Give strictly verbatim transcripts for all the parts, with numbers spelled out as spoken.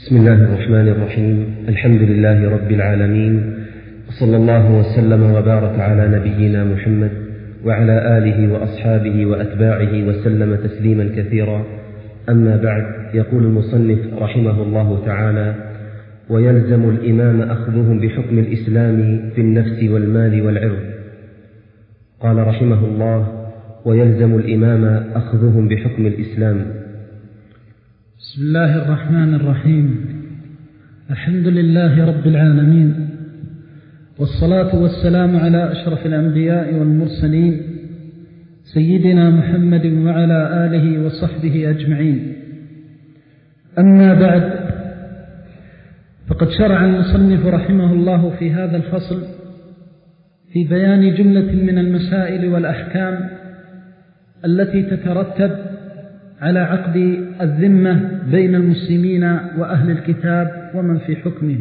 بسم الله الرحمن الرحيم. الحمد لله رب العالمين، صلى الله وسلم وبارك على نبينا محمد وعلى آله وأصحابه وأتباعه وسلم تسليما كثيرا. أما بعد، يقول المصنف رحمه الله تعالى: ويلزم الإمام أخذهم بحكم الإسلام في النفس والمال والعرض. قال رحمه الله: ويلزم الإمام أخذهم بحكم الإسلام. بسم الله الرحمن الرحيم. الحمد لله رب العالمين، والصلاة والسلام على أشرف الأنبياء والمرسلين سيدنا محمد وعلى آله وصحبه أجمعين. أما بعد، فقد شرع المصنف رحمه الله في هذا الفصل في بيان جملة من المسائل والأحكام التي تترتب على عقد الذمة بين المسلمين وأهل الكتاب ومن في حكمه،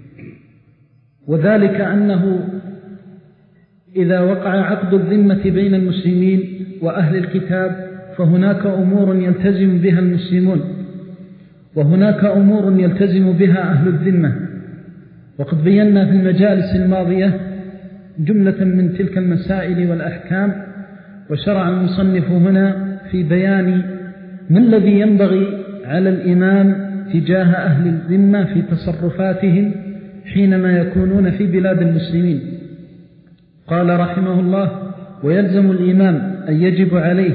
وذلك أنه إذا وقع عقد الذمة بين المسلمين وأهل الكتاب فهناك أمور يلتزم بها المسلمون، وهناك أمور يلتزم بها أهل الذمة. وقد بينا في المجالس الماضية جملة من تلك المسائل والأحكام، وشرع المصنف هنا في بيان ما الذي ينبغي على الإمام تجاه أهل الذمة في تصرفاتهم حينما يكونون في بلاد المسلمين. قال رحمه الله: ويلزم الإمام أن يجب عليه،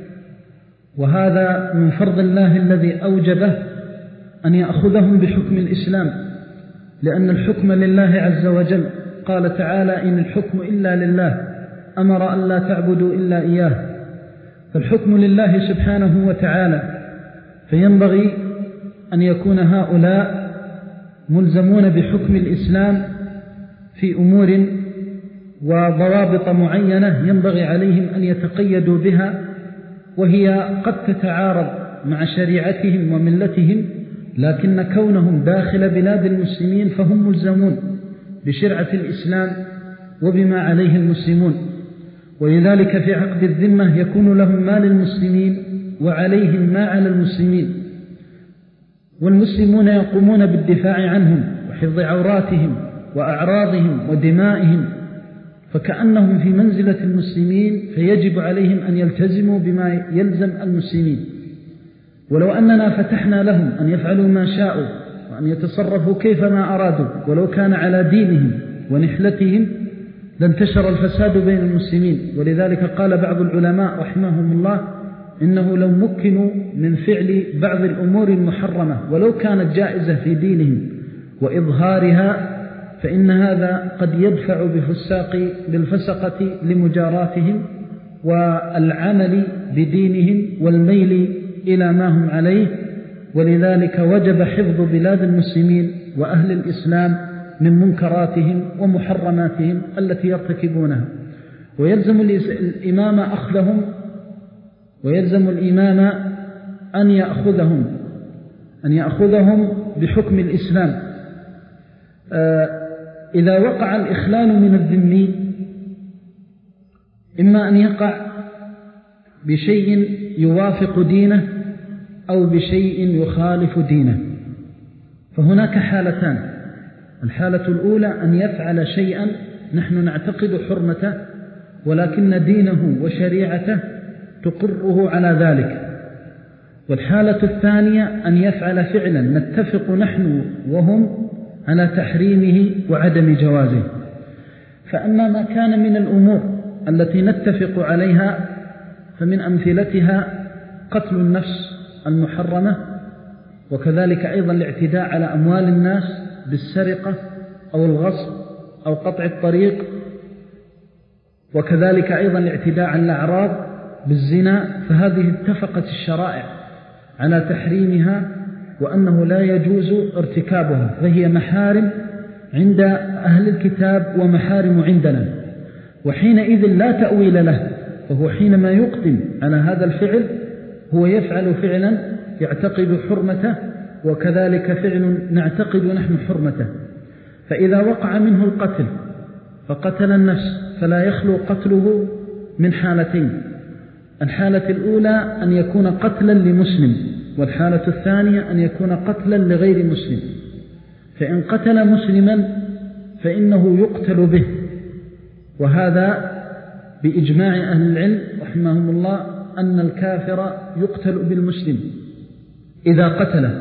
وهذا من فرض الله الذي أوجبه، أن يأخذهم بحكم الإسلام، لأن الحكم لله عز وجل. قال تعالى: إن الحكم إلا لله، أمر أن لا تعبدوا إلا إياه، فالحكم لله سبحانه وتعالى. فينبغي أن يكون هؤلاء ملزمون بحكم الإسلام في أمور وضوابط معينة ينبغي عليهم أن يتقيدوا بها، وهي قد تتعارض مع شريعتهم وملتهم، لكن كونهم داخل بلاد المسلمين فهم ملزمون بشرعة الإسلام وبما عليه المسلمون. ولذلك في عقد الذمة يكون لهم ما للمسلمين وعليهم ما على المسلمين، والمسلمون يقومون بالدفاع عنهم وحفظ عوراتهم وأعراضهم ودمائهم، فكأنهم في منزلة المسلمين، فيجب عليهم أن يلتزموا بما يلزم المسلمين. ولو أننا فتحنا لهم أن يفعلوا ما شاءوا وأن يتصرفوا كيفما أرادوا ولو كان على دينهم ونحلتهم لانتشر الفساد بين المسلمين. ولذلك قال بعض العلماء رحمهم الله: إنه لو مكنوا من فعل بعض الأمور المحرمة ولو كانت جائزة في دينهم وإظهارها، فإن هذا قد يدفع بفساق بالفسقة لمجاراتهم والعمل بدينهم والميل إلى ما هم عليه. ولذلك وجب حفظ بلاد المسلمين وأهل الإسلام من منكراتهم ومحرماتهم التي يرتكبونها. ويلزم الإمام أخذهم، ويلزم الإمام أن يأخذهم أن يأخذهم بحكم الإسلام. إذا وقع الإخلال من الذمي، إما أن يقع بشيء يوافق دينه أو بشيء يخالف دينه، فهناك حالتان. الحالة الأولى أن يفعل شيئا نحن نعتقد حرمته ولكن دينه وشريعته تقره على ذلك. والحالة الثانية أن يفعل فعلا نتفق نحن وهم على تحريمه وعدم جوازه. فأما ما كان من الأمور التي نتفق عليها فمن أمثلتها قتل النفس المحرمة، وكذلك أيضا الاعتداء على أموال الناس بالسرقة أو الغصب أو قطع الطريق، وكذلك أيضا الاعتداء على الأعراض بالزنا. فهذه اتفقت الشرائع على تحريمها وأنه لا يجوز ارتكابها، فهي محارم عند أهل الكتاب ومحارم عندنا، وحينئذ لا تأويل له. فهو حينما يقدم على هذا الفعل هو يفعل فعلا يعتقد حرمته، وكذلك فعل نعتقد نحن حرمته. فإذا وقع منه القتل فقتل النفس فلا يخلو قتله من حالتين: الحالة الأولى أن يكون قتلا لمسلم والحالة الثانية أن يكون قتلا لغير مسلم. فإن قتل مسلما فإنه يقتل به، وهذا بإجماع أهل العلم رحمهم الله أن الكافر يقتل بالمسلم إذا قتله.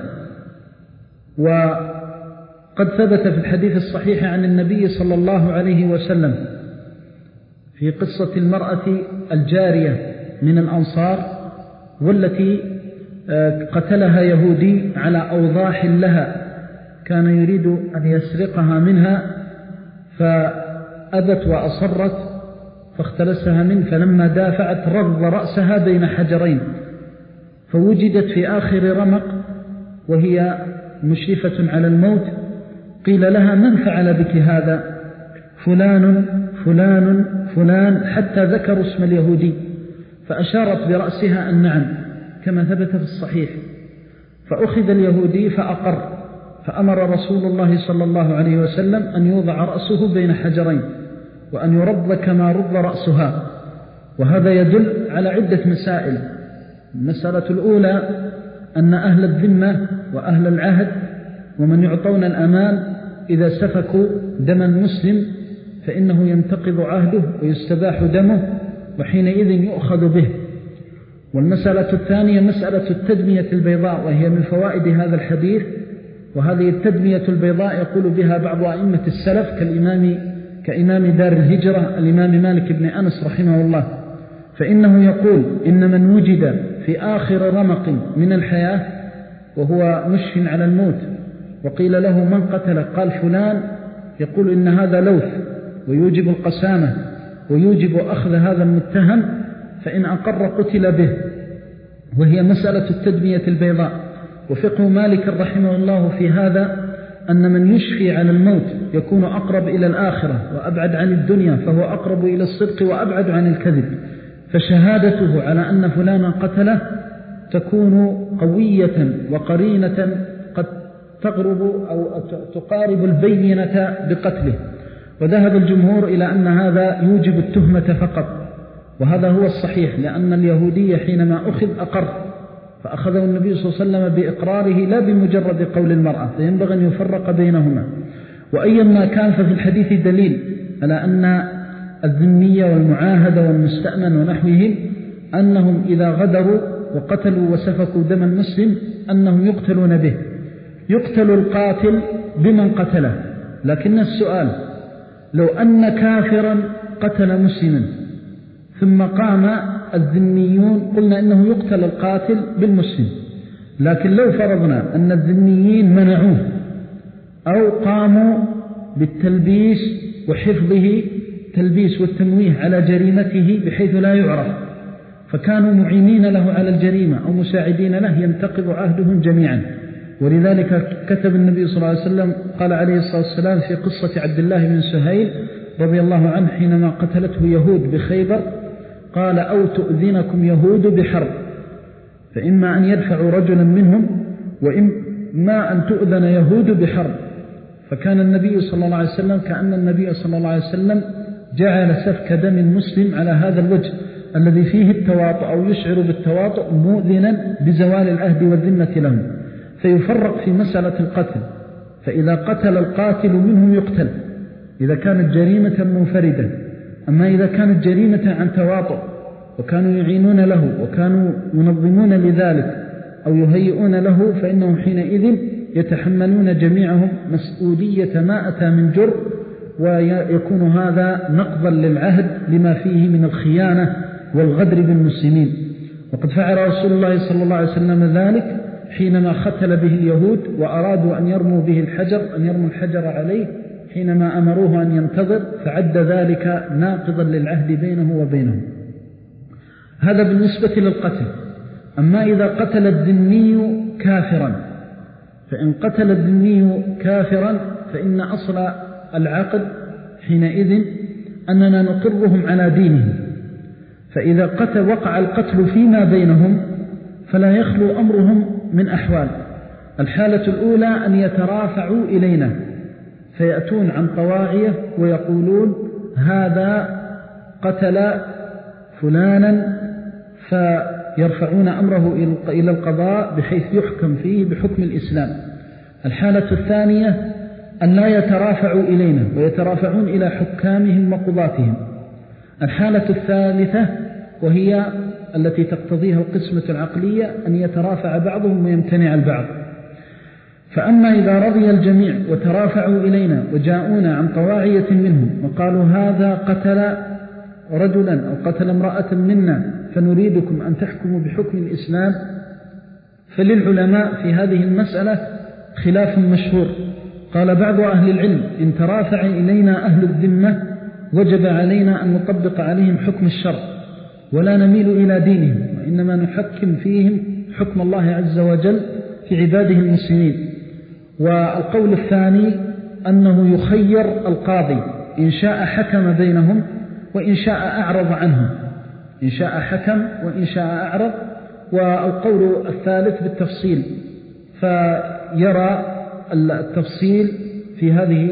وقد ثبت في الحديث الصحيح عن النبي صلى الله عليه وسلم في قصة المرأة الجارية من الأنصار والتي قتلها يهودي على أوضاح لها، كان يريد أن يسرقها منها فأبت وأصرت فاختلسها منه، فلما دافعت رض رأسها بين حجرين فوجدت في آخر رمق وهي مشرفة على الموت. قيل لها: من فعل بك هذا؟ فلان فلان فلان، حتى ذكروا اسم اليهودي، فأشارت برأسها أن نعم كما ثبت في الصحيح. فأخذ اليهودي فأقر، فأمر رسول الله صلى الله عليه وسلم أن يوضع رأسه بين حجرين وأن يرض كما رض رأسها. وهذا يدل على عدة مسائل. المسألة الأولى أن أهل الذمة وأهل العهد ومن يعطون الأمان إذا سفكوا دم المسلم فإنه ينتقض عهده ويستباح دمه، وحينئذ يؤخذ به. والمسألة الثانية مسألة التدمية البيضاء، وهي من فوائد هذا الحديث. وهذه التدمية البيضاء يقول بها بعض أئمة السلف كالإمام كإمام دار الهجرة الإمام مالك بن أنس رحمه الله، فإنه يقول: إن من وجد في آخر رمق من الحياة وهو مشف على الموت وقيل له: من قتل؟ قال: فلان، يقول إن هذا لوث ويوجب القسامة ويوجب أخذ هذا المتهم، فإن أقر قتل به. وهي مسألة التدمية البيضاء. وفقه مالك رحمه الله في هذا أن من يشفي على الموت يكون أقرب إلى الآخرة وأبعد عن الدنيا، فهو أقرب إلى الصدق وأبعد عن الكذب. فشهادته على أن فلانا قتله تكون قوية وقرينة قد تقرب أو تقارب البينة بقتله. وذهب الجمهور إلى أن هذا يوجب التهمة فقط، وهذا هو الصحيح، لأن اليهودي حينما أخذ أقر، فأخذه النبي صلى الله عليه وسلم بإقراره لا بمجرد قول المرأة، فينبغي أن يفرق بينهما. وأيما كان ففي الحديث دليل على أن الذمية والمعاهدة والمستأمن ونحوهم أنهم إذا غدروا وقتلوا وسفكوا دم المسلم أنهم يقتلون به. يقتل القاتل بمن قتله. لكن السؤال: لو أن كافرا قتل مسلما ثم قام الذميون، قلنا إنه يقتل القاتل بالمسلم. لكن لو فرضنا أن الذميين منعوه أو قاموا بالتلبيس وحفظه تلبيس والتمويه على جريمته بحيث لا يعرف، فكانوا معينين له على الجريمة أو مساعدين له، ينتقض عهدهم جميعا. ولذلك كتب النبي صلى الله عليه وسلم، قال عليه الصلاة والسلام في قصة عبد الله بن سهيل رضي الله عنه حينما قتلته يهود بخيبر، قال: أو تؤذنكم يهود بحرب، فإما أن يدفعوا رجلا منهم وإما أن تؤذن يهود بحرب. فكان النبي صلى الله عليه وسلم كأن النبي صلى الله عليه وسلم جعل سفك دم المسلم على هذا الوجه الذي فيه التواطؤ أو يشعر بالتواطؤ مؤذنا بزوال العهد والذمة لهم. فيفرق في مسألة القتل، فإذا قتل القاتل منهم يقتل إذا كانت جريمة منفردة. أما إذا كانت جريمة عن تواطؤ وكانوا يعينون له وكانوا ينظمون لذلك أو يهيئون له، فإنهم حينئذ يتحملون جميعهم مسؤولية ما أتى من جر، ويكون هذا نقضا للعهد لما فيه من الخيانة والغدر بالمسلمين. وقد فعل رسول الله صلى الله عليه وسلم ذلك حينما ختل به اليهود وأرادوا أن يرموا به الحجر، أن يرموا الحجر عليه، حينما أمروه أن ينتظر، فعد ذلك ناقضا للعهد بينه وبينهم. هذا بالنسبة للقتل. أما إذا قتل الذمي كافرا، فإن قتل الذمي كافرا فإن أصل العقد حينئذ أننا نقرهم على دينهم. فإذا قتل وقع القتل فيما بينهم فلا يخلو أمرهم من أحوال. الحالة الأولى أن يترافعوا إلينا فيأتون عن طواعية ويقولون: هذا قتل فلانا يرفعون أمره إلى القضاء بحيث يحكم فيه بحكم الإسلام. الحالة الثانية أن لا يترافعوا إلينا ويترافعون إلى حكامهم وقضاتهم. الحالة الثالثة وهي التي تقتضيها القسمة العقلية أن يترافع بعضهم ويمتنع البعض. فأما إذا رضي الجميع وترافعوا إلينا وجاءونا عن طواعية منهم وقالوا هذا قتل رجلا أو قتل امرأة منا فنريدكم أن تحكموا بحكم الإسلام، فللعلماء في هذه المسألة خلاف مشهور. قال بعض أهل العلم إن ترافع إلينا أهل الذمة وجب علينا أن نطبق عليهم حكم الشرع ولا نميل إلى دينهم، وإنما نحكم فيهم حكم الله عز وجل في عباده المسلمين. والقول الثاني أنه يخير القاضي إن شاء حكم بينهم وإن شاء أعرض عنهم، إن شاء حكم وإن شاء أعرض. والقول الثالث بالتفصيل، فيرى التفصيل في هذه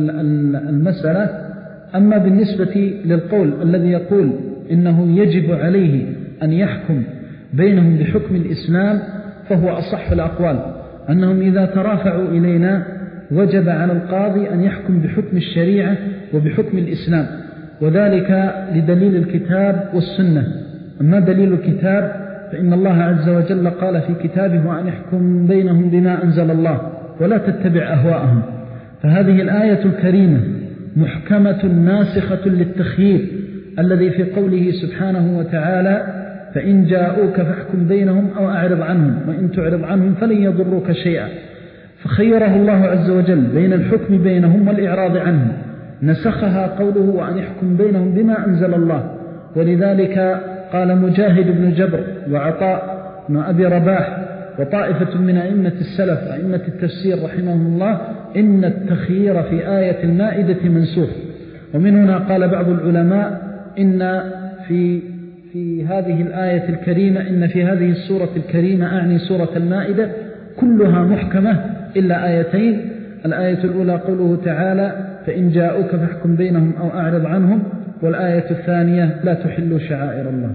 المسألة. أما بالنسبة للقول الذي يقول إنه يجب عليه أن يحكم بينهم بحكم الإسلام فهو أصح الأقوال، أنهم إذا ترافعوا إلينا وجب على القاضي أن يحكم بحكم الشريعة وبحكم الإسلام، وذلك لدليل الكتاب والسنة. أما دليل الكتاب فإن الله عز وجل قال في كتابه وأن يحكم بينهم بما أنزل الله ولا تتبع أهواءهم. فهذه الآية الكريمة محكمة ناسخة للتخيير الذي في قوله سبحانه وتعالى فإن جاءوك فاحكم بينهم أو أعرض عنهم وإن تعرض عنهم فلن يضروك شيئا. فخيره الله عز وجل بين الحكم بينهم والإعراض عنهم، نسخها قوله وأن يحكم بينهم بما أنزل الله. ولذلك قال مجاهد بن جبر وعطاء بن أبي رباح وطائفة من أئمة السلف أئمة التفسير رحمهم الله إن التخيير في آية المائدة منسوخ. ومن هنا قال بعض العلماء إن في في هذه الآية الكريمة إن في هذه السورة الكريمة أعني سورة المائدة كلها محكمة إلا آيتين. الآية الأولى قوله تعالى فإن جاءوك فاحكم بينهم أو أعرض عنهم، والآية الثانية لا تحلوا شعائر الله.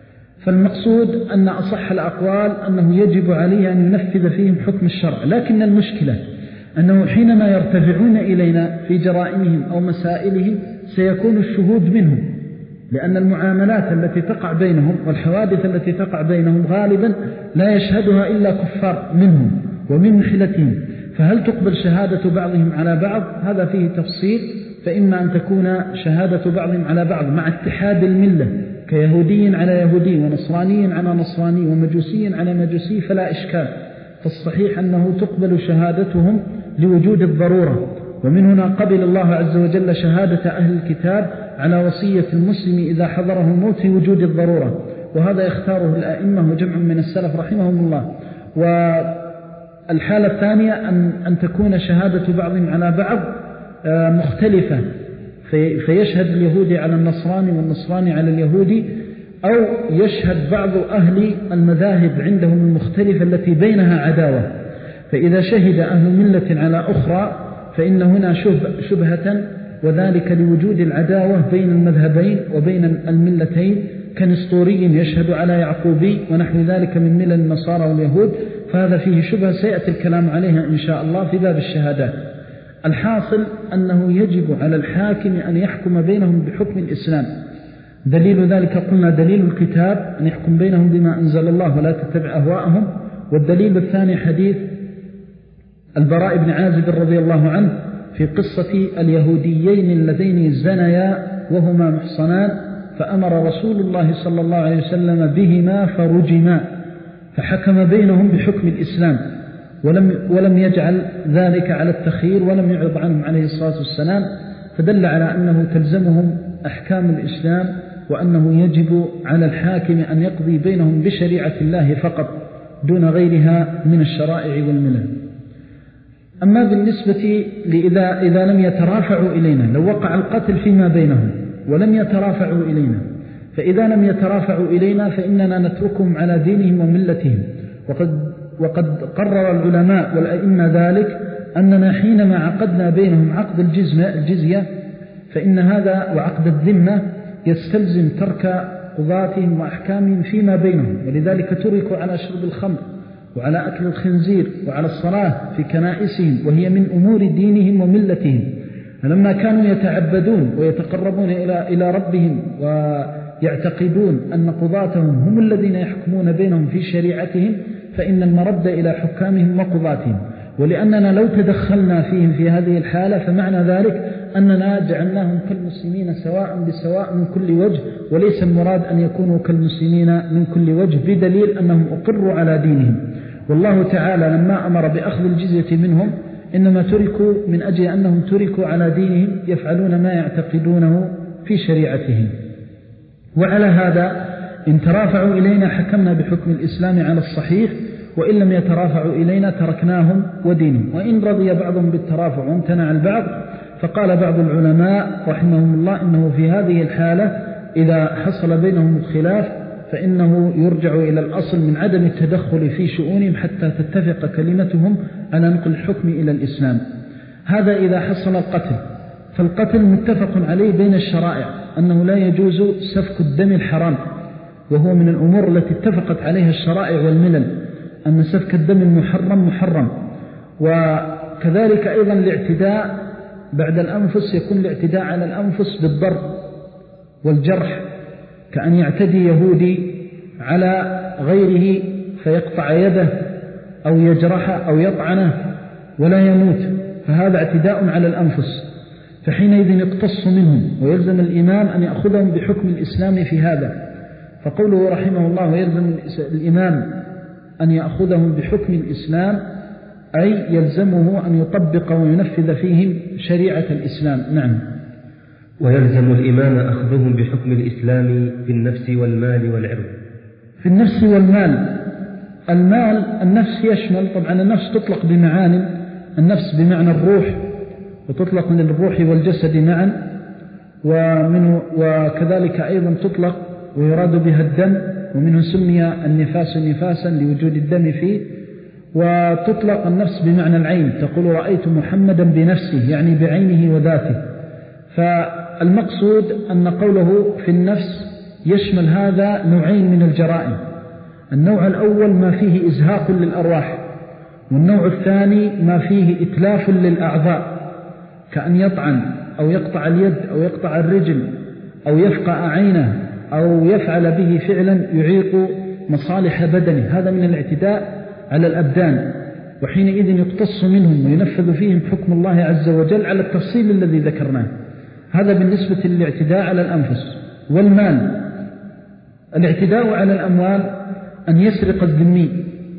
فالمقصود أن أصح الأقوال أنه يجب عليه أن ينفذ فيهم حكم الشرع، لكن المشكلة أنه حينما يرتفعون إلينا في جرائمهم أو مسائلهم سيكون الشهود منهم، لأن المعاملات التي تقع بينهم والحوادث التي تقع بينهم غالبا لا يشهدها إلا كفار منهم ومن محلتهم. فهل تقبل شهادة بعضهم على بعض؟ هذا فيه تفصيل. فإما أن تكون شهادة بعضهم على بعض مع اتحاد الملة كيهودي على يهودي ونصراني على نصراني ومجوسي على مجوسي فلا إشكال. فالصحيح أنه تقبل شهادتهم لوجود الضرورة. ومن هنا قبل الله عز وجل شهادة أهل الكتاب على وصية المسلم إذا حضره الموت في وجود الضرورة، وهذا يختاره الأئمة وجمع من السلف رحمهم الله. والحالة الثانية أن, أن تكون شهادة بعضهم على بعض مختلفة، في فيشهد اليهودي على النصراني والنصراني على اليهودي، أو يشهد بعض أهل المذاهب عندهم المختلفة التي بينها عداوة. فإذا شهد أهل ملة على أخرى فإن هنا شبهة، وذلك لوجود العداوة بين المذهبين وبين الملتين، كنسطوري يشهد على يعقوبي ونحو ذلك من ملل النصارى واليهود. فهذا فيه شبهة سيأتي الكلام عليها إن شاء الله في باب الشهادات. الحاصل أنه يجب على الحاكم أن يحكم بينهم بحكم الإسلام. دليل ذلك قلنا دليل الكتاب أن يحكم بينهم بما أنزل الله ولا تتبع أهواءهم. والدليل الثاني حديث البراء بن عازب رضي الله عنه في قصة اليهوديين اللذين زنيا وهما محصنان، فأمر رسول الله صلى الله عليه وسلم بهما فرجما، فحكم بينهم بحكم الإسلام ولم, ولم يجعل ذلك على التخيير ولم يعرض عنهم عليه الصلاة والسلام. فدل على أنه تلزمهم أحكام الإسلام، وأنه يجب على الحاكم أن يقضي بينهم بشريعة الله فقط دون غيرها من الشرائع والملل. أما بالنسبة لإذا إذا لم يترافعوا إلينا، لو وقع القتل فيما بينهم ولم يترافعوا إلينا، فإذا لم يترافعوا إلينا فإننا نتركهم على دينهم وملتهم. وقد, وقد قرر العلماء والأئمة ذلك أننا حينما عقدنا بينهم عقد الجزية فإن هذا وعقد الذمة يستلزم ترك قضاتهم وأحكامهم فيما بينهم، ولذلك تركوا على شرب الخمر وعلى أكل الخنزير وعلى الصلاة في كنائسهم، وهي من أمور دينهم وملتهم. فلما كانوا يتعبدون ويتقربون إلى إلى ربهم ويعتقدون أن قضاتهم هم الذين يحكمون بينهم في شريعتهم، فإن المرد إلى حكامهم وقضاتهم. ولأننا لو تدخلنا فيهم في هذه الحالة فمعنى ذلك أننا جعلناهم كالمسلمين سواء بسواء من كل وجه، وليس المراد أن يكونوا كالمسلمين من كل وجه، بدليل أنهم أقروا على دينهم. والله تعالى لما أمر بأخذ الجزية منهم إنما تركوا من أجل أنهم تركوا على دينهم يفعلون ما يعتقدونه في شريعتهم. وعلى هذا إن ترافعوا إلينا حكمنا بحكم الإسلام على الصحيح، وإن لم يترافعوا إلينا تركناهم ودينهم. وإن رضي بعضهم بالترافع وامتنع البعض، فقال بعض العلماء رحمهم الله إنه في هذه الحالة إذا حصل بينهم الخلاف فإنه يرجع إلى الأصل من عدم التدخل في شؤونهم حتى تتفق كلمتهم على نقل الحكم إلى الإسلام. هذا إذا حصل القتل، فالقتل متفق عليه بين الشرائع أنه لا يجوز سفك الدم الحرام، وهو من الأمور التي اتفقت عليها الشرائع والملل، أن سفك الدم المحرم محرم. وكذلك أيضا الاعتداء بعد الأنفس يكون الاعتداء على الأنفس بالضرب والجرح، كأن يعتدي يهودي على غيره فيقطع يده أو يجرحه أو يطعنه ولا يموت، فهذا اعتداء على الأنفس، فحينئذ يقتص منهم ويلزم الإمام أن يأخذهم بحكم الإسلام في هذا. فقوله رحمه الله ويلزم الإمام أن يأخذهم بحكم الإسلام أي يلزمه أن يطبق وينفذ فيهم شريعة الإسلام. نعم. ويلزم الإمام أخذهم بحكم الإسلام في النفس والمال والعرض. في النفس والمال، المال النفس يشمل، طبعا النفس تطلق بمعاني، النفس بمعنى الروح، وتطلق من الروح والجسد معا، ومنه وكذلك أيضا تطلق ويراد بها الدم، ومنه سمي النفاس نفاسا لوجود الدم فيه. وتطلق النفس بمعنى العين، تقول رأيت محمدا بنفسه يعني بعينه وذاته. فالمقصود أن قوله في النفس يشمل هذا نوعين من الجرائم. النوع الأول ما فيه إزهاق للأرواح، والنوع الثاني ما فيه إتلاف للأعضاء، كأن يطعن أو يقطع اليد أو يقطع الرجل أو يفقع عينه أو يفعل به فعلا يعيق مصالح بدنه، هذا من الاعتداء على الأبدان، وحينئذ يقتص منهم وينفذ فيهم حكم الله عز وجل على التفصيل الذي ذكرناه. هذا بالنسبة للاعتداء على الأنفس. والمال، الاعتداء على الأموال أن يسرق الذمي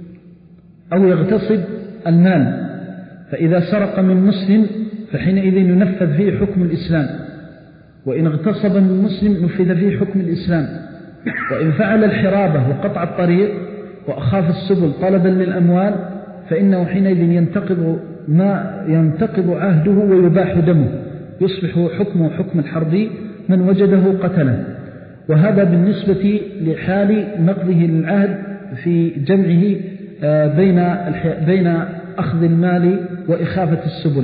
أو يغتصب المال، فإذا سرق من مسلم فحينئذ ينفذ فيه حكم الإسلام، وإن اغتصب من مسلم نفذ فيه حكم الإسلام. وإن فعل الحرابة وقطع الطريق وأخاف السبل طلبا للأموال فإنه حينئذ ينتقض ما ينتقض عهده ويباح دمه، يصبح حكمه حكم الحربي من وجده قتله. وهذا بالنسبة لحال نقضه للعهد في جمعه بين بين أخذ المال وإخافة السبل.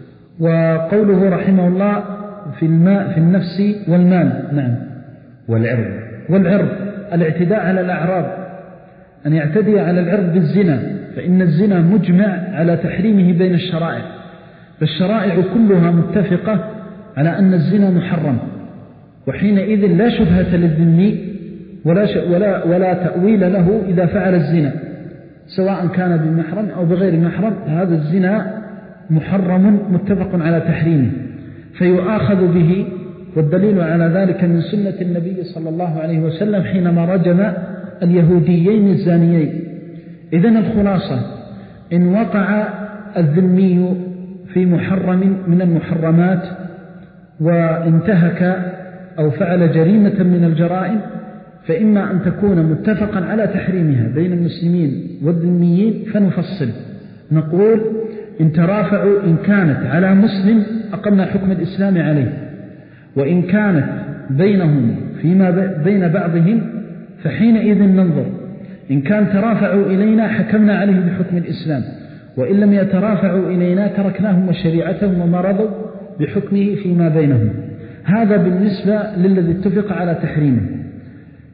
وقوله رحمه الله في الماء في النفس والمال. نعم. والعرض. والعرض الاعتداء على الأعراض، أن يعتدي على العرض بالزنا، فإن الزنا مجمع على تحريمه بين الشرائع، فالشرائع كلها متفقة على أن الزنا محرم، وحينئذ لا شبهة للذمي ولا, ولا, ولا تأويل له إذا فعل الزنا، سواء كان بمحرم أو بغير محرم، هذا الزنا محرم متفق على تحريمه فيؤاخذ به. والدليل على ذلك من سنة النبي صلى الله عليه وسلم حينما رجم اليهوديين الزانيين. إذن الخلاصة إن وقع الذمي في محرم من المحرمات وانتهك أو فعل جريمة من الجرائم، فإما أن تكون متفقا على تحريمها بين المسلمين والذميين فنفصل، نقول إن ترافعوا إن كانت على مسلم أقمنا حكم الإسلام عليه، وإن كانت بينهم فيما بين بعضهم فحينئذ ننظر، إن كان ترافعوا إلينا حكمنا عليه بحكم الإسلام، وإن لم يترافعوا إلينا تركناهم وشريعتهم وما رضوا بحكمه فيما بينهم. هذا بالنسبة للذي اتفق على تحريمه.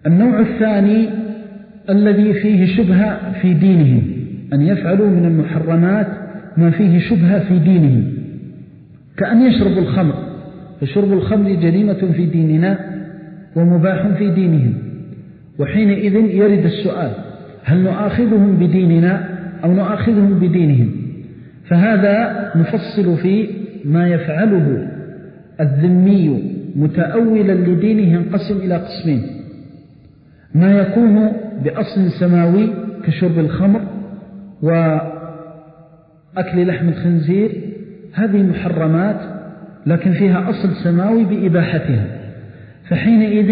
النوع الثاني الذي فيه شبهة في دينهم، أن يفعلوا من المحرمات ما فيه شبهة في دينهم، كأن يشربوا الخمر، فشرب الخمر جريمة في ديننا ومباح في دينهم، وحينئذ يرد السؤال: هل نؤاخذهم بديننا أو نؤاخذهم بدينهم؟ فهذا نفصل في ما يفعله الذمي متأولا لدينه ينقسم إلى قسمين: ما يكون بأصل سماوي كشرب الخمر وأكل لحم الخنزير، هذه محرمات لكن فيها أصل سماوي بإباحتها، فحينئذ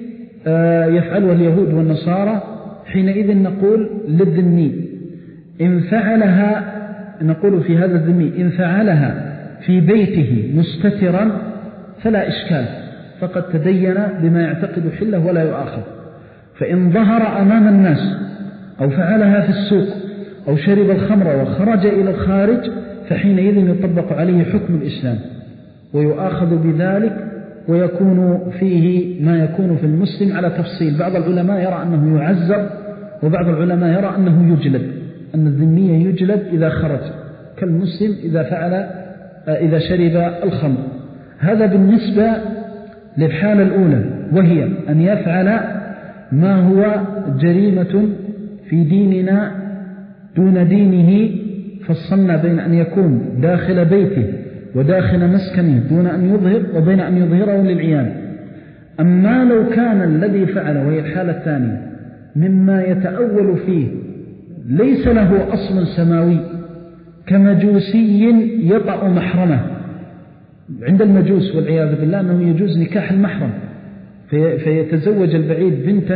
يفعلها اليهود والنصارى. حينئذ نقول للذمي إن فعلها، نقول في هذا الذمي إن فعلها في بيته مستترا فلا إشكال، فقد تدين بما يعتقد حله ولا يؤاخذ. فإن ظهر أمام الناس أو فعلها في السوق أو شرب الخمر وخرج إلى الخارج فحينئذ يطبق عليه حكم الإسلام ويؤاخذ بذلك، ويكون فيه ما يكون في المسلم على تفصيل. بعض العلماء يرى أنه يعزر، وبعض العلماء يرى أنه يجلد، أن الذمي يجلد إذا خرج كالمسلم إذا فعل إذا شرب الخمر. هذا بالنسبة للحالة الأولى، وهي أن يفعل ما هو جريمة في ديننا دون دينه. فصلنا بين أن يكون داخل بيته وداخل مسكنه دون أن يظهر، وبين أن يظهره للعيان. أما لو كان الذي فعل، وهي الحالة الثانية، مما يتأول فيه ليس له أصل سماوي، كمجوسي يطأ محرمه. عند المجوس والعياذ بالله أنه يجوز نكاح المحرم، في فيتزوج البعيد بنته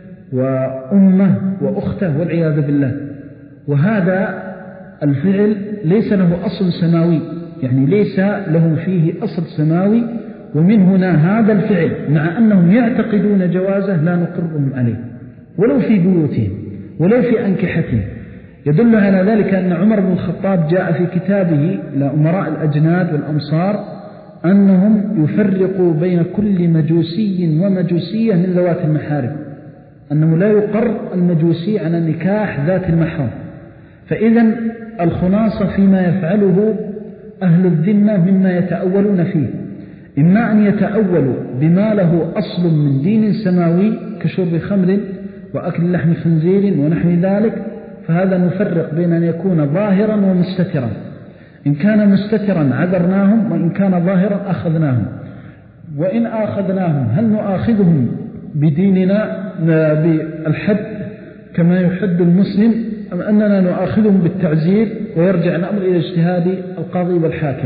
وأمه وأخته والعياذ بالله، وهذا الفعل ليس له أصل سماوي، يعني ليس له فيه أصل سماوي. ومن هنا هذا الفعل مع أنهم يعتقدون جوازه لا نقرهم عليه، ولو في بيوتهم ولو في أنكحتهم. يدل على ذلك أن عمر بن الخطاب جاء في كتابه لأمراء الأجناد والأمصار أنهم يفرقوا بين كل مجوسي ومجوسية من ذوات المحارم، أنه لا يقر المجوسي على نكاح ذات المحرم. فإذا الخلاصة فيما يفعله أهل الذمة مما يتأولون فيه، إما أن يتأولوا بما له أصل من دين سماوي كشرب خمر وأكل لحم خنزير ونحو ذلك، فهذا نفرق بين أن يكون ظاهرا ومستترا. إن كان مستترا عذرناهم، وإن كان ظاهرا أخذناهم. وإن آخذناهم هل نؤاخذهم بديننا بالحد كما يحد المسلم، أم أننا نؤاخذهم بالتعزير ويرجع الأمر إلى اجتهاد القاضي والحاكم؟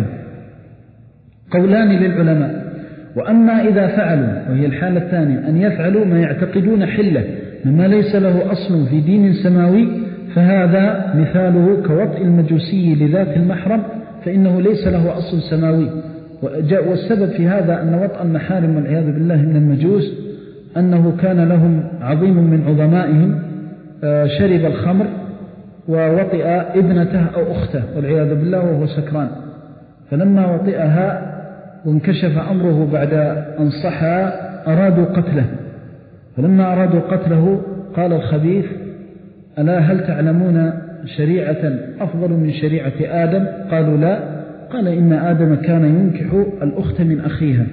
قولان للعلماء. وأما إذا فعلوا، وهي الحالة الثانية، أن يفعلوا ما يعتقدون حله مما ليس له أصل في دين سماوي، فهذا مثاله كوطء المجوسي لذات المحرم، فإنه ليس له أصل سماوي. والسبب في هذا أن وطء المحارم والعياذ بالله من المجوس أنه كان لهم عظيم من عظمائهم شرب الخمر ووطئ ابنته أو أخته والعياذ بالله وهو سكران، فلما وطئها وانكشف أمره بعد أن صحى أرادوا قتله، فلما أرادوا قتله قال الخبيث: ألا هل تعلمون شريعة أفضل من شريعة آدم؟ قالوا لا. قال: إن آدم كان ينكح الأخت من أخيها.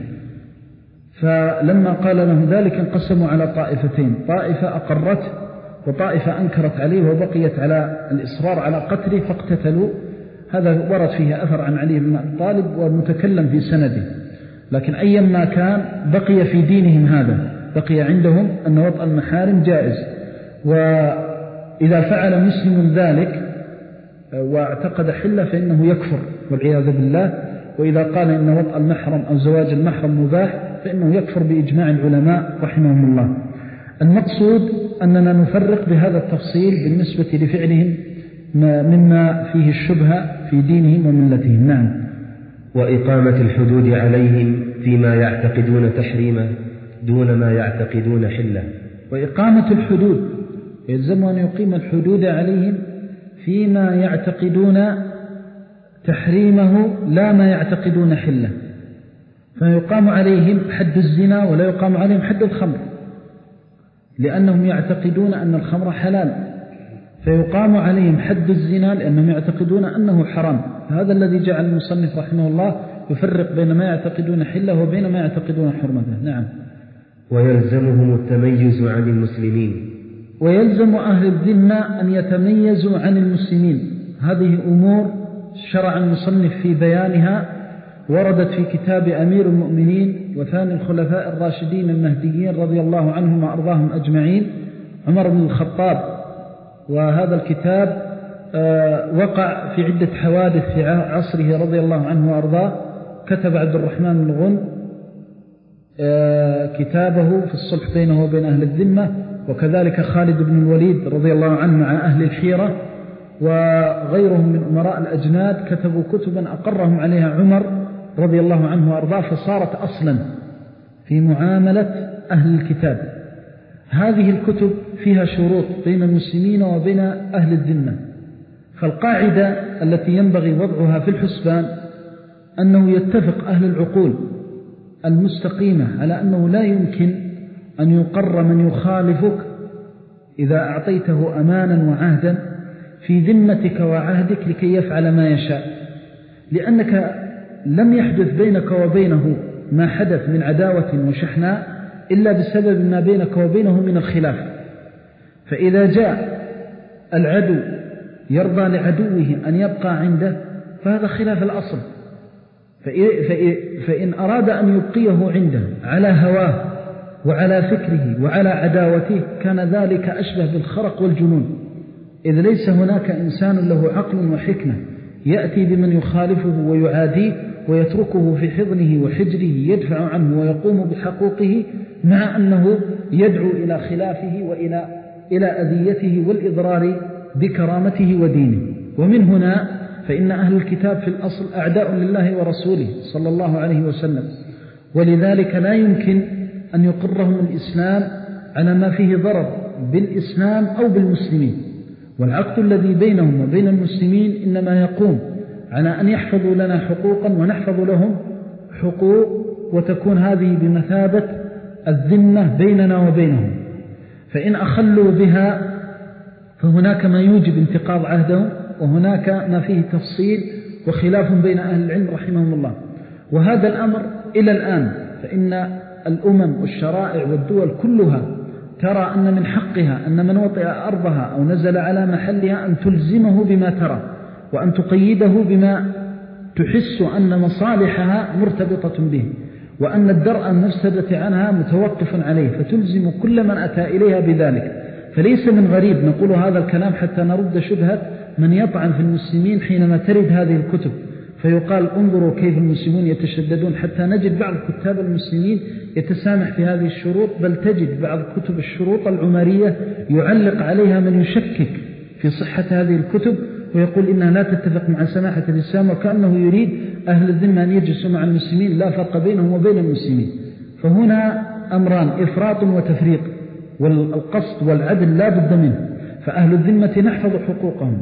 فلما قال لهم ذلك انقسموا على طائفتين، طائفة أقرت وطائفة أنكرت عليه وبقيت على الإصرار على قتله فاقتتلوا. هذا ورد فيه أثر عن علي بن أبي طالب ومتكلم في سنده، لكن أيما كان بقي في دينهم هذا، بقي عندهم أن وطأ المحارم جائز. وإذا فعل مسلم ذلك واعتقد حله فإنه يكفر والعياذ بالله. وإذا قال إن وطأ المحرم أو زواج المحرم مباح فإنه يكفر بإجماع العلماء رحمهم الله. المقصود أننا نفرق بهذا التفصيل بالنسبة لفعلهم مما فيه الشبهة في دينهم وملتهم. نعم. وإقامة الحدود عليهم فيما يعتقدون تحريمه دون ما يعتقدون حله. وإقامة الحدود يلزم أن يقيم الحدود عليهم فيما يعتقدون تحريمه لا ما يعتقدون حله، فيقام عليهم حد الزنا ولا يقام عليهم حد الخمر. لأنهم يعتقدون أن الخمر حلال، فيقام عليهم حد الزنا لأنهم يعتقدون أنه حرام. هذا الذي جعل المصنف رحمه الله يفرق بين ما يعتقدون حله وبين ما يعتقدون حرمته. نعم. ويلزمهم التميز عن المسلمين. ويلزم أهل الذمة أن يتميزوا عن المسلمين. هذه أمور شرع المصنف في بيانها، وردت في كتاب أمير المؤمنين وثاني الخلفاء الراشدين المهديين رضي الله عنهم وأرضاهم أجمعين عمر بن الخطاب. وهذا الكتاب وقع في عدة حوادث في عصره رضي الله عنه وأرضاه. كتب عبد الرحمن بن غن كتابه في الصلح بينه وبين أهل الذمة، وكذلك خالد بن الوليد رضي الله عنه مع أهل الحيرة، وغيرهم من أمراء الأجناد كتبوا كتبا أقرهم عليها عمر رضي الله عنه وأرضاه، فصارت أصلا في معاملة أهل الكتاب. هذه الكتب فيها شروط بين المسلمين وبين أهل الذمة، فالقاعدة التي ينبغي وضعها في الحسبان أنه يتفق أهل العقول المستقيمة على أنه لا يمكن أن يقر من يخالفك إذا أعطيته أمانا وعهدا في ذمتك وعهدك لكي يفعل ما يشاء، لأنك لم يحدث بينك وبينه ما حدث من عداوة وشحناء إلا بسبب ما بينك وبينه من الخلاف. فإذا جاء العدو يرضى لعدوه أن يبقى عنده فهذا خلاف الأصل، فإن أراد أن يبقيه عنده على هواه وعلى فكره وعلى عداوته كان ذلك أشبه بالخرق والجنون، إذ ليس هناك إنسان له عقل وحكمة يأتي بمن يخالفه ويعاديه ويتركه في حضنه وحجره يدفع عنه ويقوم بحقوقه، مع أنه يدعو إلى خلافه وإلى إلى أذيته والإضرار بكرامته ودينه. ومن هنا فإن أهل الكتاب في الأصل أعداء لله ورسوله صلى الله عليه وسلم، ولذلك لا يمكن أن يقرهم الإسلام على ما فيه ضرر بالإسلام أو بالمسلمين. والعقد الذي بينهم وبين المسلمين إنما يقوم على أن يحفظوا لنا حقوقا ونحفظ لهم حقوق، وتكون هذه بمثابة الذمة بيننا وبينهم. فإن أخلوا بها فهناك ما يوجب انتقاض عهدهم، وهناك ما فيه تفصيل وخلاف بين أهل العلم رحمهم الله. وهذا الأمر إلى الآن فإن الأمم والشرائع والدول كلها ترى أن من حقها أن من وطئ أرضها أو نزل على محلها أن تلزمه بما ترى، وأن تقيده بما تحس أن مصالحها مرتبطة به، وأن الدرء المفسدة عنها متوقف عليه، فتلزم كل من أتى إليها بذلك. فليس من غريب نقول هذا الكلام حتى نرد شبهة من يطعن في المسلمين حينما ترد هذه الكتب، فيقال انظروا كيف المسلمون يتشددون، حتى نجد بعض كتاب المسلمين يتسامح في هذه الشروط، بل تجد بعض كتب الشروط العمرية يعلق عليها من يشكك في صحة هذه الكتب ويقول إنها لا تتفق مع سماحة الإسلام، وكأنه يريد أهل الذمة أن يجلسوا مع المسلمين، لا فرق بينهم وبين المسلمين. فهنا أمران، إفراط وتفريط، والقصد والعدل لا بد منه. فأهل الذمة نحفظ حقوقهم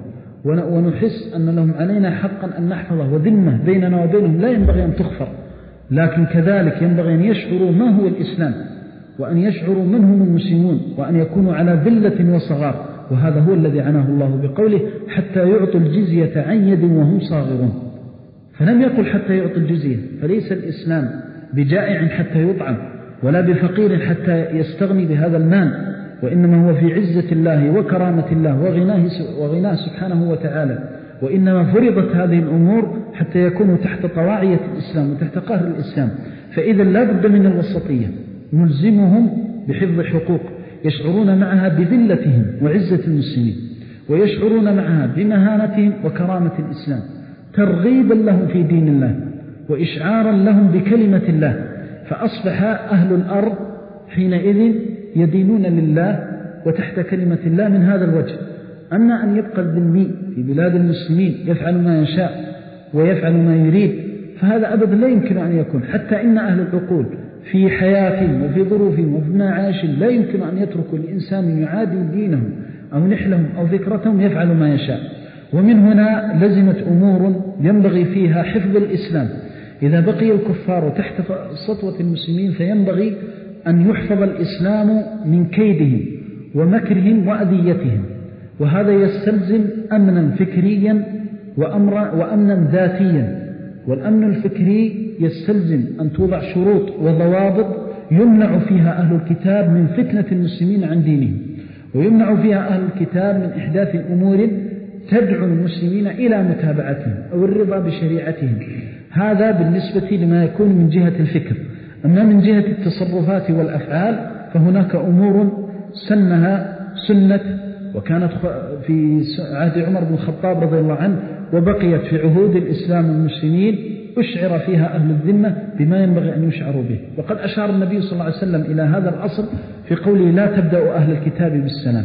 ونحس أن لهم علينا حقا أن نحفظه، وذمة بيننا وبينهم لا ينبغي أن تغفر، لكن كذلك ينبغي أن يشعروا ما هو الإسلام، وأن يشعروا من هم المسلمون، وأن يكونوا على ذلة وصغار. وهذا هو الذي عناه الله بقوله حتى يعطوا الجزية عن يد وهم صاغرون، فلم يقل حتى يعطوا الجزية. فليس الإسلام بجائع حتى يطعم، ولا بفقير حتى يستغني بهذا المال، وإنما هو في عزة الله وكرامة الله وغناه, وغناه سبحانه وتعالى. وإنما فرضت هذه الأمور حتى يكونوا تحت طواعية الإسلام وتحت قهر الإسلام. فإذا لا بد من الوسطية، نلزمهم بحفظ حقوق يشعرون معها بذلتهم وعزة المسلمين، ويشعرون معها بمهانتهم وكرامة الإسلام، ترغيبا لهم في دين الله وإشعارا لهم بكلمة الله. فأصبح أهل الأرض حينئذ يدينون لله وتحت كلمة الله من هذا الوجه. أما أن يبقى الذمي في بلاد المسلمين يفعل ما يشاء ويفعل ما يريد، فهذا أبدا لا يمكن أن يكون. حتى إن أهل العقول في حياتهم وفي ظروفهم وفي معاشهم لا يمكن أن يتركوا الإنسان يعادي دينهم أو نحلهم أو فكرتهم يفعل ما يشاء. ومن هنا لزمت أمور ينبغي فيها حفظ الإسلام. إذا بقي الكفار تحت سطوة المسلمين فينبغي أن يحفظ الإسلام من كيدهم ومكرهم وأذيتهم، وهذا يستلزم أمنا فكريا وأمنا ذاتيا. والأمن الفكري يستلزم أن توضع شروط وضوابط يمنع فيها أهل الكتاب من فتنة المسلمين عن دينهم، ويمنع فيها أهل الكتاب من إحداث أمور تدعو المسلمين إلى متابعتهم أو الرضا بشريعتهم. هذا بالنسبة لما يكون من جهة الفكر. أما من جهة التصرفات والأفعال فهناك أمور سنها سنة وكانت في عهد عمر بن الخطاب رضي الله عنه وبقيت في عهود الإسلام والمسلمين أشعر فيها أهل الذمة بما ينبغي أن يشعروا به. وقد أشار النبي صلى الله عليه وسلم إلى هذا الأصل في قوله لا تبدأ أهل الكتاب بالسلام،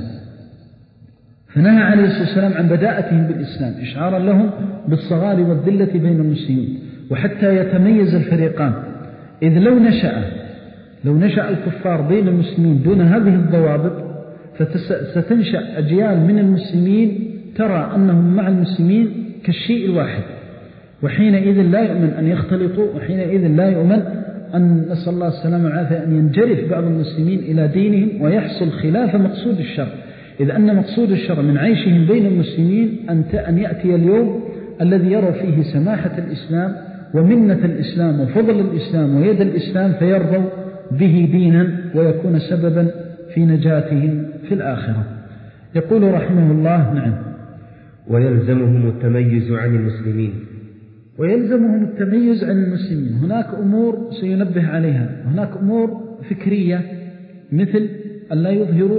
فنهى عليه الصلاة والسلام عن بداءتهم بالإسلام إشعارا لهم بالصغار والذلة بين المسلمين وحتى يتميز الفريقان. إذ لو نشأ لو نشأ الكفار بين المسلمين دون هذه الضوابط فستنشأ أجيال من المسلمين ترى أنهم مع المسلمين كالشيء الواحد، وحينئذ لا يؤمن أن يختلطوا، وحينئذ لا يؤمن أن نسأل الله السلامة والعافية أن ينجرف بعض المسلمين إلى دينهم ويحصل خلاف مقصود الشر. إذ أن مقصود الشر من عيشهم بين المسلمين أن يأتي اليوم الذي يرى فيه سماحة الإسلام ومنة الإسلام وفضل الإسلام ويد الإسلام فيرضوا به دينا ويكون سببا في نجاتهم في الآخرة. يقول رحمه الله: نعم. ويلزمهم التميز عن المسلمين ويلزمهم التميز عن المسلمين. هناك أمور سينبه عليها، هناك أمور فكرية مثل أن لا يظهروا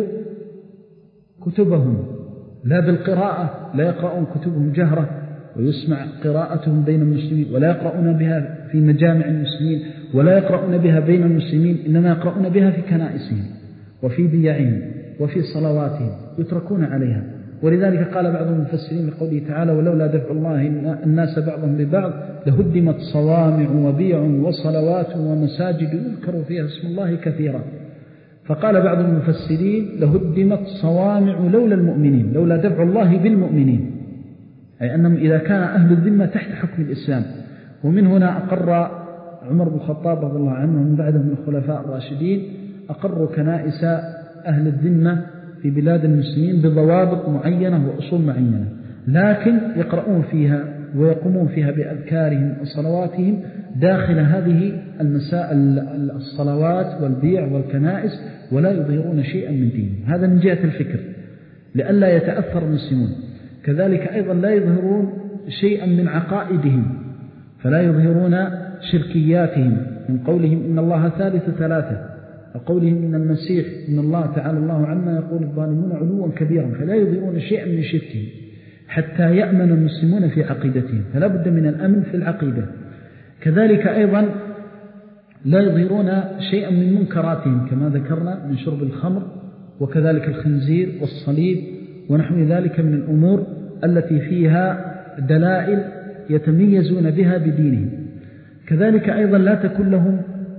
كتبهم لا بالقراءة، لا يقرؤون كتبهم جهرة ويسمع قراءتهم بين المسلمين، ولا يقرؤون بها في مجامع المسلمين، ولا يقرؤون بها بين المسلمين، إنما يقرؤون بها في كنائسهم وفي بيعهم وفي صلواتهم يتركون عليها. ولذلك قال بعض المفسرين لقوله تعالى: ولولا دفع الله الناس بعضهم ببعض لهدمت صوامع وبيع وصلوات ومساجد يذكر فيها اسم الله كثيرا. فقال بعض المفسرين: لهدمت صوامع لولا المؤمنين، لولا دفع الله بالمؤمنين، أي أنهم إذا كان أهل الذمة تحت حكم الإسلام. ومن هنا أقر عمر بن الخطاب رضي الله عنه ومن بعده من الخلفاء الراشدين أقروا كنائس أهل الذمة في بلاد المسلمين بضوابط معينة وأصول معينة، لكن يقرؤون فيها ويقومون فيها بأذكارهم وصلواتهم داخل هذه المسائل الصلوات والبيع والكنائس، ولا يظهرون شيئا من دينهم. هذا من جهة الفكر لئلا يتأثر المسلمون. كذلك أيضا لا يظهرون شيئا من عقائدهم، فلا يظهرون شركياتهم من قولهم إن الله ثالث ثلاثة، وقولهم إن المسيح إن الله تعالى الله عما يقول الظالمون علوا كبيرا، فلا يظهرون شيئا من شركهم حتى يأمن المسلمون في عقيدتهم، فلا بد من الأمن في العقيدة. كذلك أيضا لا يظهرون شيئا من منكراتهم كما ذكرنا من شرب الخمر وكذلك الخنزير والصليب ونحو ذلك من الأمور التي فيها دلائل يتميزون بها بدينهم. كذلك أيضا لا تكون لهم